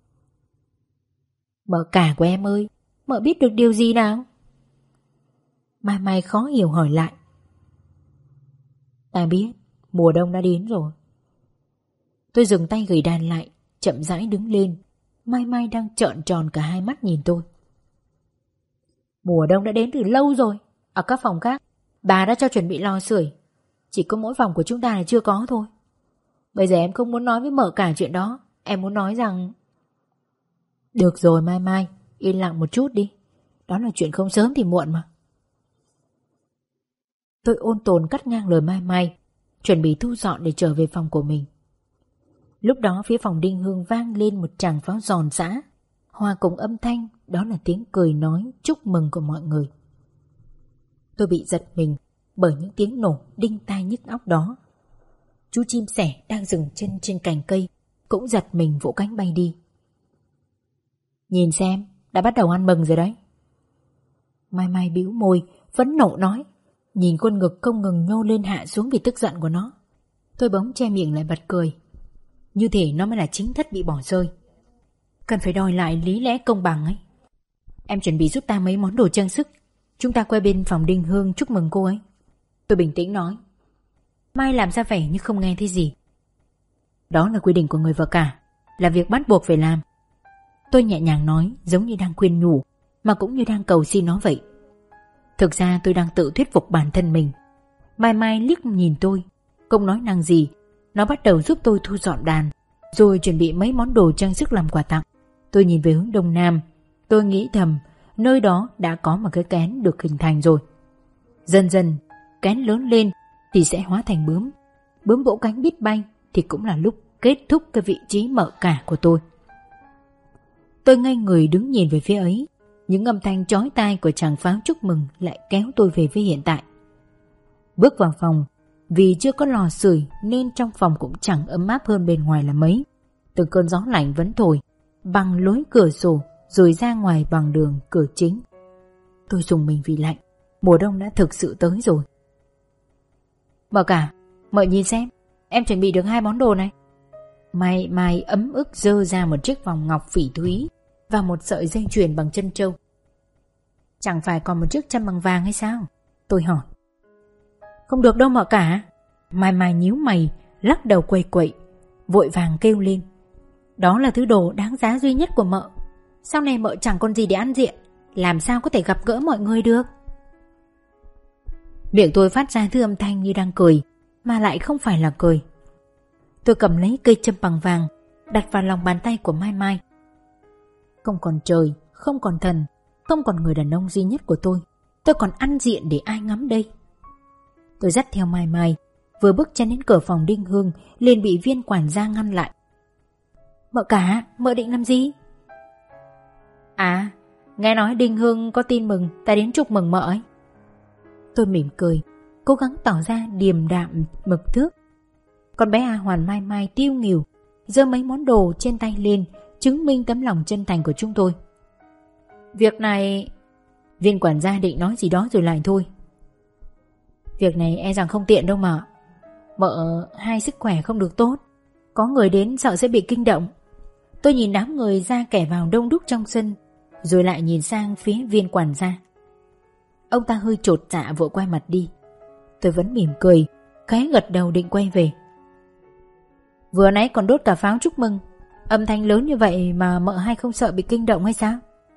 Mợ cả của em ơi, mợ biết được điều gì nào? Mai Mai khó hiểu hỏi lại. Ta biết, mùa đông đã đến rồi. Tôi dừng tay gửi đàn lại, chậm rãi đứng lên. Mai Mai đang trợn tròn cả hai mắt nhìn tôi. Mùa đông đã đến từ lâu rồi. Ở các phòng khác, bà đã cho chuẩn bị lò sưởi. Chỉ có mỗi phòng của chúng ta là chưa có thôi. Bây giờ em không muốn nói với mợ cả chuyện đó. Em muốn nói rằng... Được rồi Mai Mai, yên lặng một chút đi. Đó là chuyện không sớm thì muộn mà. Tôi ôn tồn cắt ngang lời Mai Mai, chuẩn bị thu dọn để trở về phòng của mình. Lúc đó phía phòng Đinh Hương vang lên một tràng pháo giòn giã, hòa cùng âm thanh, đó là tiếng cười nói chúc mừng của mọi người. Tôi bị giật mình bởi những tiếng nổ đinh tai nhức óc đó. Chú chim sẻ đang dừng chân trên cành cây cũng giật mình vỗ cánh bay đi. Nhìn xem, đã bắt đầu ăn mừng rồi đấy. Mai Mai bĩu môi, phẫn nộ nói, nhìn khuôn ngực không ngừng nhô lên hạ xuống vì tức giận của nó. Tôi bỗng che miệng lại bật cười. Như thể nó mới là chính thất bị bỏ rơi. Cần phải đòi lại lý lẽ công bằng ấy. Em chuẩn bị giúp ta mấy món đồ trang sức. Chúng ta qua bên phòng Đinh Hương chúc mừng cô ấy. Tôi bình tĩnh nói. Mai làm ra vẻ như không nghe thấy gì. Đó là quy định của người vợ cả, là việc bắt buộc phải làm. Tôi nhẹ nhàng nói, giống như đang khuyên nhủ, mà cũng như đang cầu xin nó vậy. Thực ra tôi đang tự thuyết phục bản thân mình. Mai Mai liếc nhìn tôi, không nói năng gì. Nó bắt đầu giúp tôi thu dọn đàn, rồi chuẩn bị mấy món đồ trang sức làm quà tặng. Tôi nhìn về hướng đông nam. Tôi nghĩ thầm, nơi đó đã có một cái kén được hình thành rồi. Dần dần, kén lớn lên thì sẽ hóa thành bướm. Bướm vỗ cánh biết bay thì cũng là lúc kết thúc cái vị trí mợ cả của tôi. Tôi ngây người đứng nhìn về phía ấy. Những âm thanh chói tai của tràng pháo chúc mừng lại kéo tôi về với hiện tại. Bước vào phòng, vì chưa có lò sưởi nên trong phòng cũng chẳng ấm áp hơn bên ngoài là mấy. Từng cơn gió lạnh vẫn thổi bằng lối cửa sổ rồi ra ngoài bằng đường cửa chính. Tôi rùng mình vì lạnh. Mùa đông đã thực sự tới rồi. Mợ cả, mợ nhìn xem, em chuẩn bị được 2 món đồ này. Mai Mai ấm ức giơ ra một chiếc vòng ngọc phỉ thúy và một sợi dây chuyền bằng chân trâu. Chẳng phải còn một chiếc châm bằng vàng hay sao? Tôi hỏi. Không được đâu mợ cả. Mai Mai nhíu mày, lắc đầu quậy quậy, vội vàng kêu lên. Đó là thứ đồ đáng giá duy nhất của mợ. Sau này mợ chẳng còn gì để ăn diện, làm sao có thể gặp gỡ mọi người được? Miệng tôi phát ra thứ âm thanh như đang cười, mà lại không phải là cười. Tôi cầm lấy cây châm bằng vàng, đặt vào lòng bàn tay của Mai Mai. Không còn trời, không còn thần, không còn người đàn ông duy nhất của tôi còn ăn diện để ai ngắm đây? Tôi dắt theo Mai Mai, vừa bước chân đến cửa phòng Đinh Hương liền bị viên quản gia ngăn lại. Mợ cả, mợ định làm gì? À, nghe nói Đinh Hương có tin mừng, ta đến chúc mừng mợ ấy. Tôi mỉm cười, cố gắng tỏ ra điềm đạm mực thước. Con bé A Hoàn Mai Mai tiêu nghỉu, giơ mấy món đồ trên tay lên, chứng minh tấm lòng chân thành của chúng tôi. Việc này... Viên quản gia định nói gì đó rồi lại thôi. Việc này e rằng không tiện đâu mà. Mợ hai sức khỏe không được tốt, có người đến sợ sẽ bị kinh động. Tôi nhìn đám người ra kẻ vào đông đúc trong sân, rồi lại nhìn sang phía viên quản gia. Ông ta hơi chột dạ vội quay mặt đi. Tôi vẫn mỉm cười, khẽ gật đầu định quay về. Vừa nãy còn đốt cả pháo chúc mừng, âm thanh lớn như vậy mà mợ hai không sợ bị kinh động hay sao?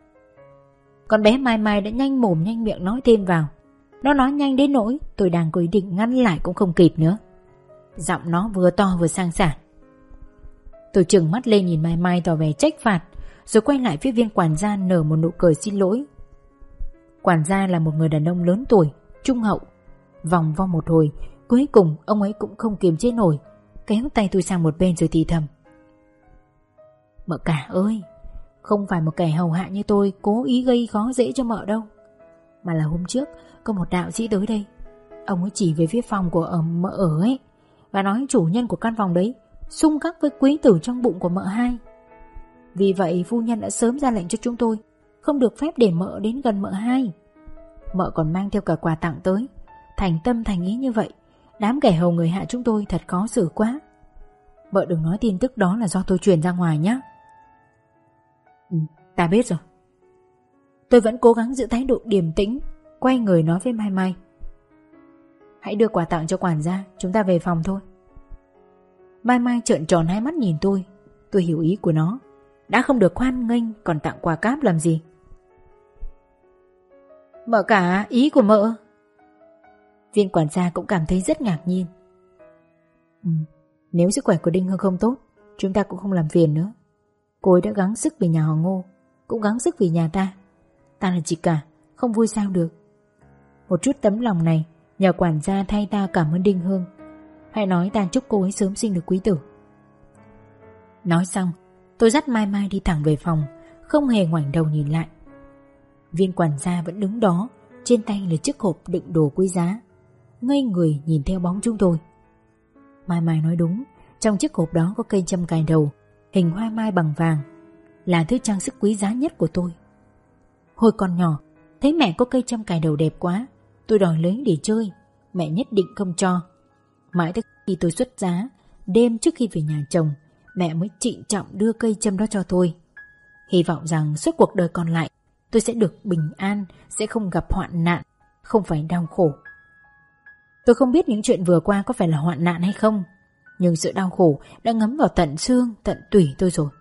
Con bé Mai Mai đã nhanh mồm nhanh miệng nói thêm vào. Nó nói nhanh đến nỗi tôi đang có ý định ngăn lại cũng không kịp nữa. Giọng nó vừa to vừa sang sảng. Tôi trừng mắt lên nhìn Mai Mai tỏ vẻ trách phạt, rồi quay lại phía viên quản gia nở một nụ cười xin lỗi. Quản gia là một người đàn ông lớn tuổi, trung hậu. Vòng vo một hồi, cuối cùng ông ấy cũng không kiềm chế nổi, kéo tay tôi sang một bên rồi thì thầm: Mợ cả ơi, không phải một kẻ hầu hạ như tôi cố ý gây khó dễ cho mợ đâu, mà là hôm trước có một đạo sĩ tới đây. Ông ấy chỉ về phía phòng của mợ ở ấy, và nói chủ nhân của căn phòng đấy xung khắc với quý tử trong bụng của mợ hai. Vì vậy phu nhân đã sớm ra lệnh cho chúng tôi không được phép để mợ đến gần mợ hai. Mợ còn mang theo cả quà tặng tới. Thành tâm thành ý như vậy, đám kẻ hầu người hạ chúng tôi thật khó xử quá. Mợ đừng nói tin tức đó là do tôi truyền ra ngoài nhé. Ta biết rồi. Tôi vẫn cố gắng giữ thái độ điềm tĩnh, quay người nói với Mai Mai: Hãy đưa quà tặng cho quản gia, chúng ta về phòng thôi. Mai Mai trợn tròn hai mắt nhìn tôi. Tôi hiểu ý của nó. Đã không được hoan nghênh còn tặng quà cáp làm gì? Mợ cả, ý của mợ? Viên quản gia cũng cảm thấy rất ngạc nhiên. Nếu sức khỏe của Đinh Hương không tốt, chúng ta cũng không làm phiền nữa. Cô ấy đã gắng sức vì nhà họ Ngô, cũng gắng sức vì nhà ta. Ta là chị cả, không vui sao được. Một chút tấm lòng này nhờ quản gia thay ta cảm ơn Đinh Hương. Hãy nói ta chúc cô ấy sớm sinh được quý tử. Nói xong, tôi dắt Mai Mai đi thẳng về phòng, không hề ngoảnh đầu nhìn lại. Viên quản gia vẫn đứng đó, trên tay là chiếc hộp đựng đồ quý giá, ngây người nhìn theo bóng chúng tôi. Mai Mai nói đúng, trong chiếc hộp đó có cây châm cài đầu, hình hoa mai bằng vàng, là thứ trang sức quý giá nhất của tôi. Hồi còn nhỏ, thấy mẹ có cây châm cài đầu đẹp quá, tôi đòi lấy để chơi, mẹ nhất định không cho. Mãi tới khi tôi xuất giá, đêm trước khi về nhà chồng, mẹ mới trịnh trọng đưa cây châm đó cho tôi, hy vọng rằng suốt cuộc đời còn lại tôi sẽ được bình an, sẽ không gặp hoạn nạn, không phải đau khổ. Tôi không biết những chuyện vừa qua có phải là hoạn nạn hay không, nhưng sự đau khổ đã ngấm vào tận xương, tận tủy tôi rồi.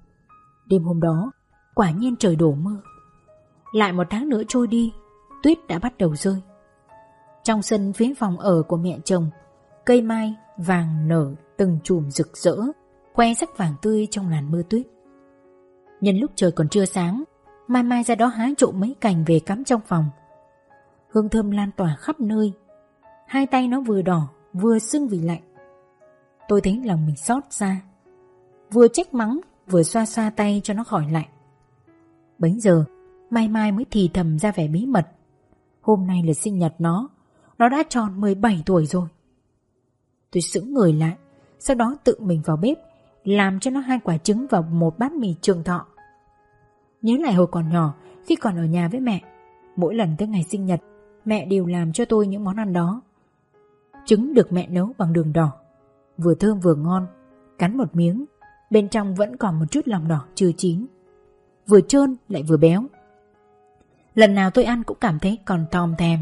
Đêm hôm đó, quả nhiên trời đổ mưa. Lại một tháng nữa trôi đi, tuyết đã bắt đầu rơi. Trong sân phía phòng ở của mẹ chồng, cây mai vàng nở từng chùm rực rỡ, khoe sắc vàng tươi trong làn mưa tuyết. Nhân lúc trời còn chưa sáng, Mai Mai ra đó hái trộm mấy cành về cắm trong phòng. Hương thơm lan tỏa khắp nơi. Hai tay nó vừa đỏ vừa sưng vì lạnh. Tôi thấy lòng mình xót xa, vừa trách mắng vừa xoa xoa tay cho nó khỏi lạnh. Bấy giờ Mai Mai mới thì thầm ra vẻ bí mật: hôm nay là sinh nhật nó đã tròn 17 tuổi rồi. Tôi sững người lại, sau đó tự mình vào bếp làm cho nó 2 quả trứng và một bát mì Trường Thọ. Nhớ lại hồi còn nhỏ, khi còn ở nhà với mẹ, mỗi lần tới ngày sinh nhật, mẹ đều làm cho tôi những món ăn đó. Trứng được mẹ nấu bằng đường đỏ, vừa thơm vừa ngon, cắn một miếng, bên trong vẫn còn một chút lòng đỏ chưa chín, vừa trơn lại vừa béo. Lần nào tôi ăn cũng cảm thấy còn thòm thèm.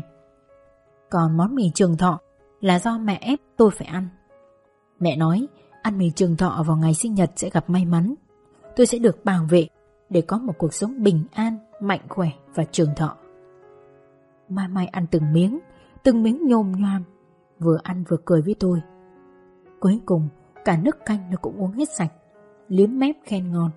Còn món mì Trường Thọ là do mẹ ép tôi phải ăn. Mẹ nói ăn mì Trường Thọ vào ngày sinh nhật sẽ gặp may mắn, tôi sẽ được bảo vệ để có một cuộc sống bình an, mạnh khỏe và trường thọ. Mai Mai ăn từng miếng nhôm nhoam, vừa ăn vừa cười với tôi. Cuối cùng cả nước canh nó cũng uống hết sạch, liếm mép khen ngon.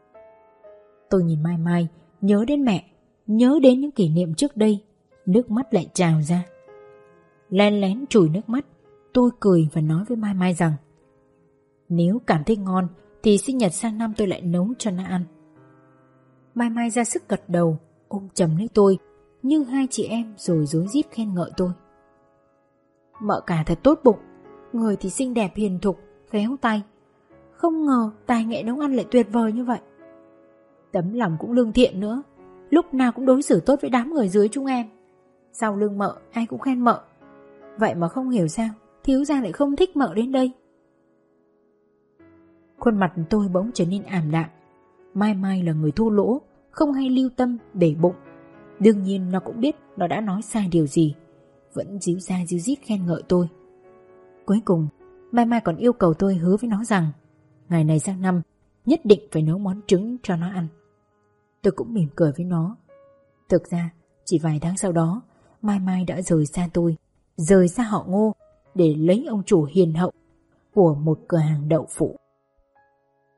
Tôi nhìn Mai Mai, nhớ đến mẹ, nhớ đến những kỷ niệm trước đây, nước mắt lại trào ra. Len lén chùi nước mắt, tôi cười và nói với Mai Mai rằng nếu cảm thấy ngon thì sinh nhật sang năm tôi lại nấu cho nó ăn. Mai Mai ra sức gật đầu, ôm chầm lấy tôi như hai chị em rồi rối rít khen ngợi tôi. Mợ cả thật tốt bụng, người thì xinh đẹp hiền thục, khéo tay, không ngờ tài nghệ nấu ăn lại tuyệt vời như vậy. Tấm lòng cũng lương thiện nữa, lúc nào cũng đối xử tốt với đám người dưới chúng em. Sau lưng mợ ai cũng khen mợ, vậy mà không hiểu sao thiếu gia lại không thích mợ đến đây. Khuôn mặt tôi bỗng trở nên ảm đạm. Mai Mai là người thô lỗ, không hay lưu tâm, để bụng. Đương nhiên nó cũng biết nó đã nói sai điều gì, vẫn díu ra díu dít khen ngợi tôi. Cuối cùng Mai Mai còn yêu cầu tôi hứa với nó rằng ngày này sang năm nhất định phải nấu món trứng cho nó ăn. Tôi cũng mỉm cười với nó. Thực ra chỉ vài tháng sau đó, Mai Mai đã rời xa tôi, rời xa họ Ngô để lấy ông chủ hiền hậu của một cửa hàng đậu phụ.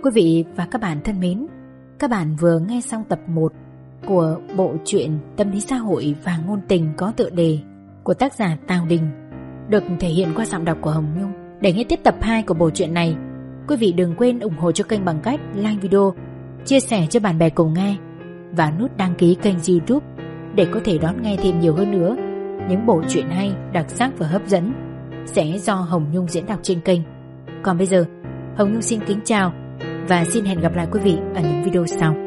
Quý vị và các bạn thân mến, các bạn vừa nghe xong tập 1 của bộ truyện tâm lý xã hội và ngôn tình có tựa đề của tác giả Tào Đình, được thể hiện qua giọng đọc của Hồng Nhung. Để nghe tiếp tập 2 của bộ truyện này, quý vị đừng quên ủng hộ cho kênh bằng cách like video, chia sẻ cho bạn bè cùng nghe và nút đăng ký kênh YouTube để có thể đón nghe thêm nhiều hơn nữa những bộ truyện hay, đặc sắc và hấp dẫn sẽ do Hồng Nhung diễn đọc trên kênh. Còn bây giờ, Hồng Nhung xin kính chào và xin hẹn gặp lại quý vị ở những video sau.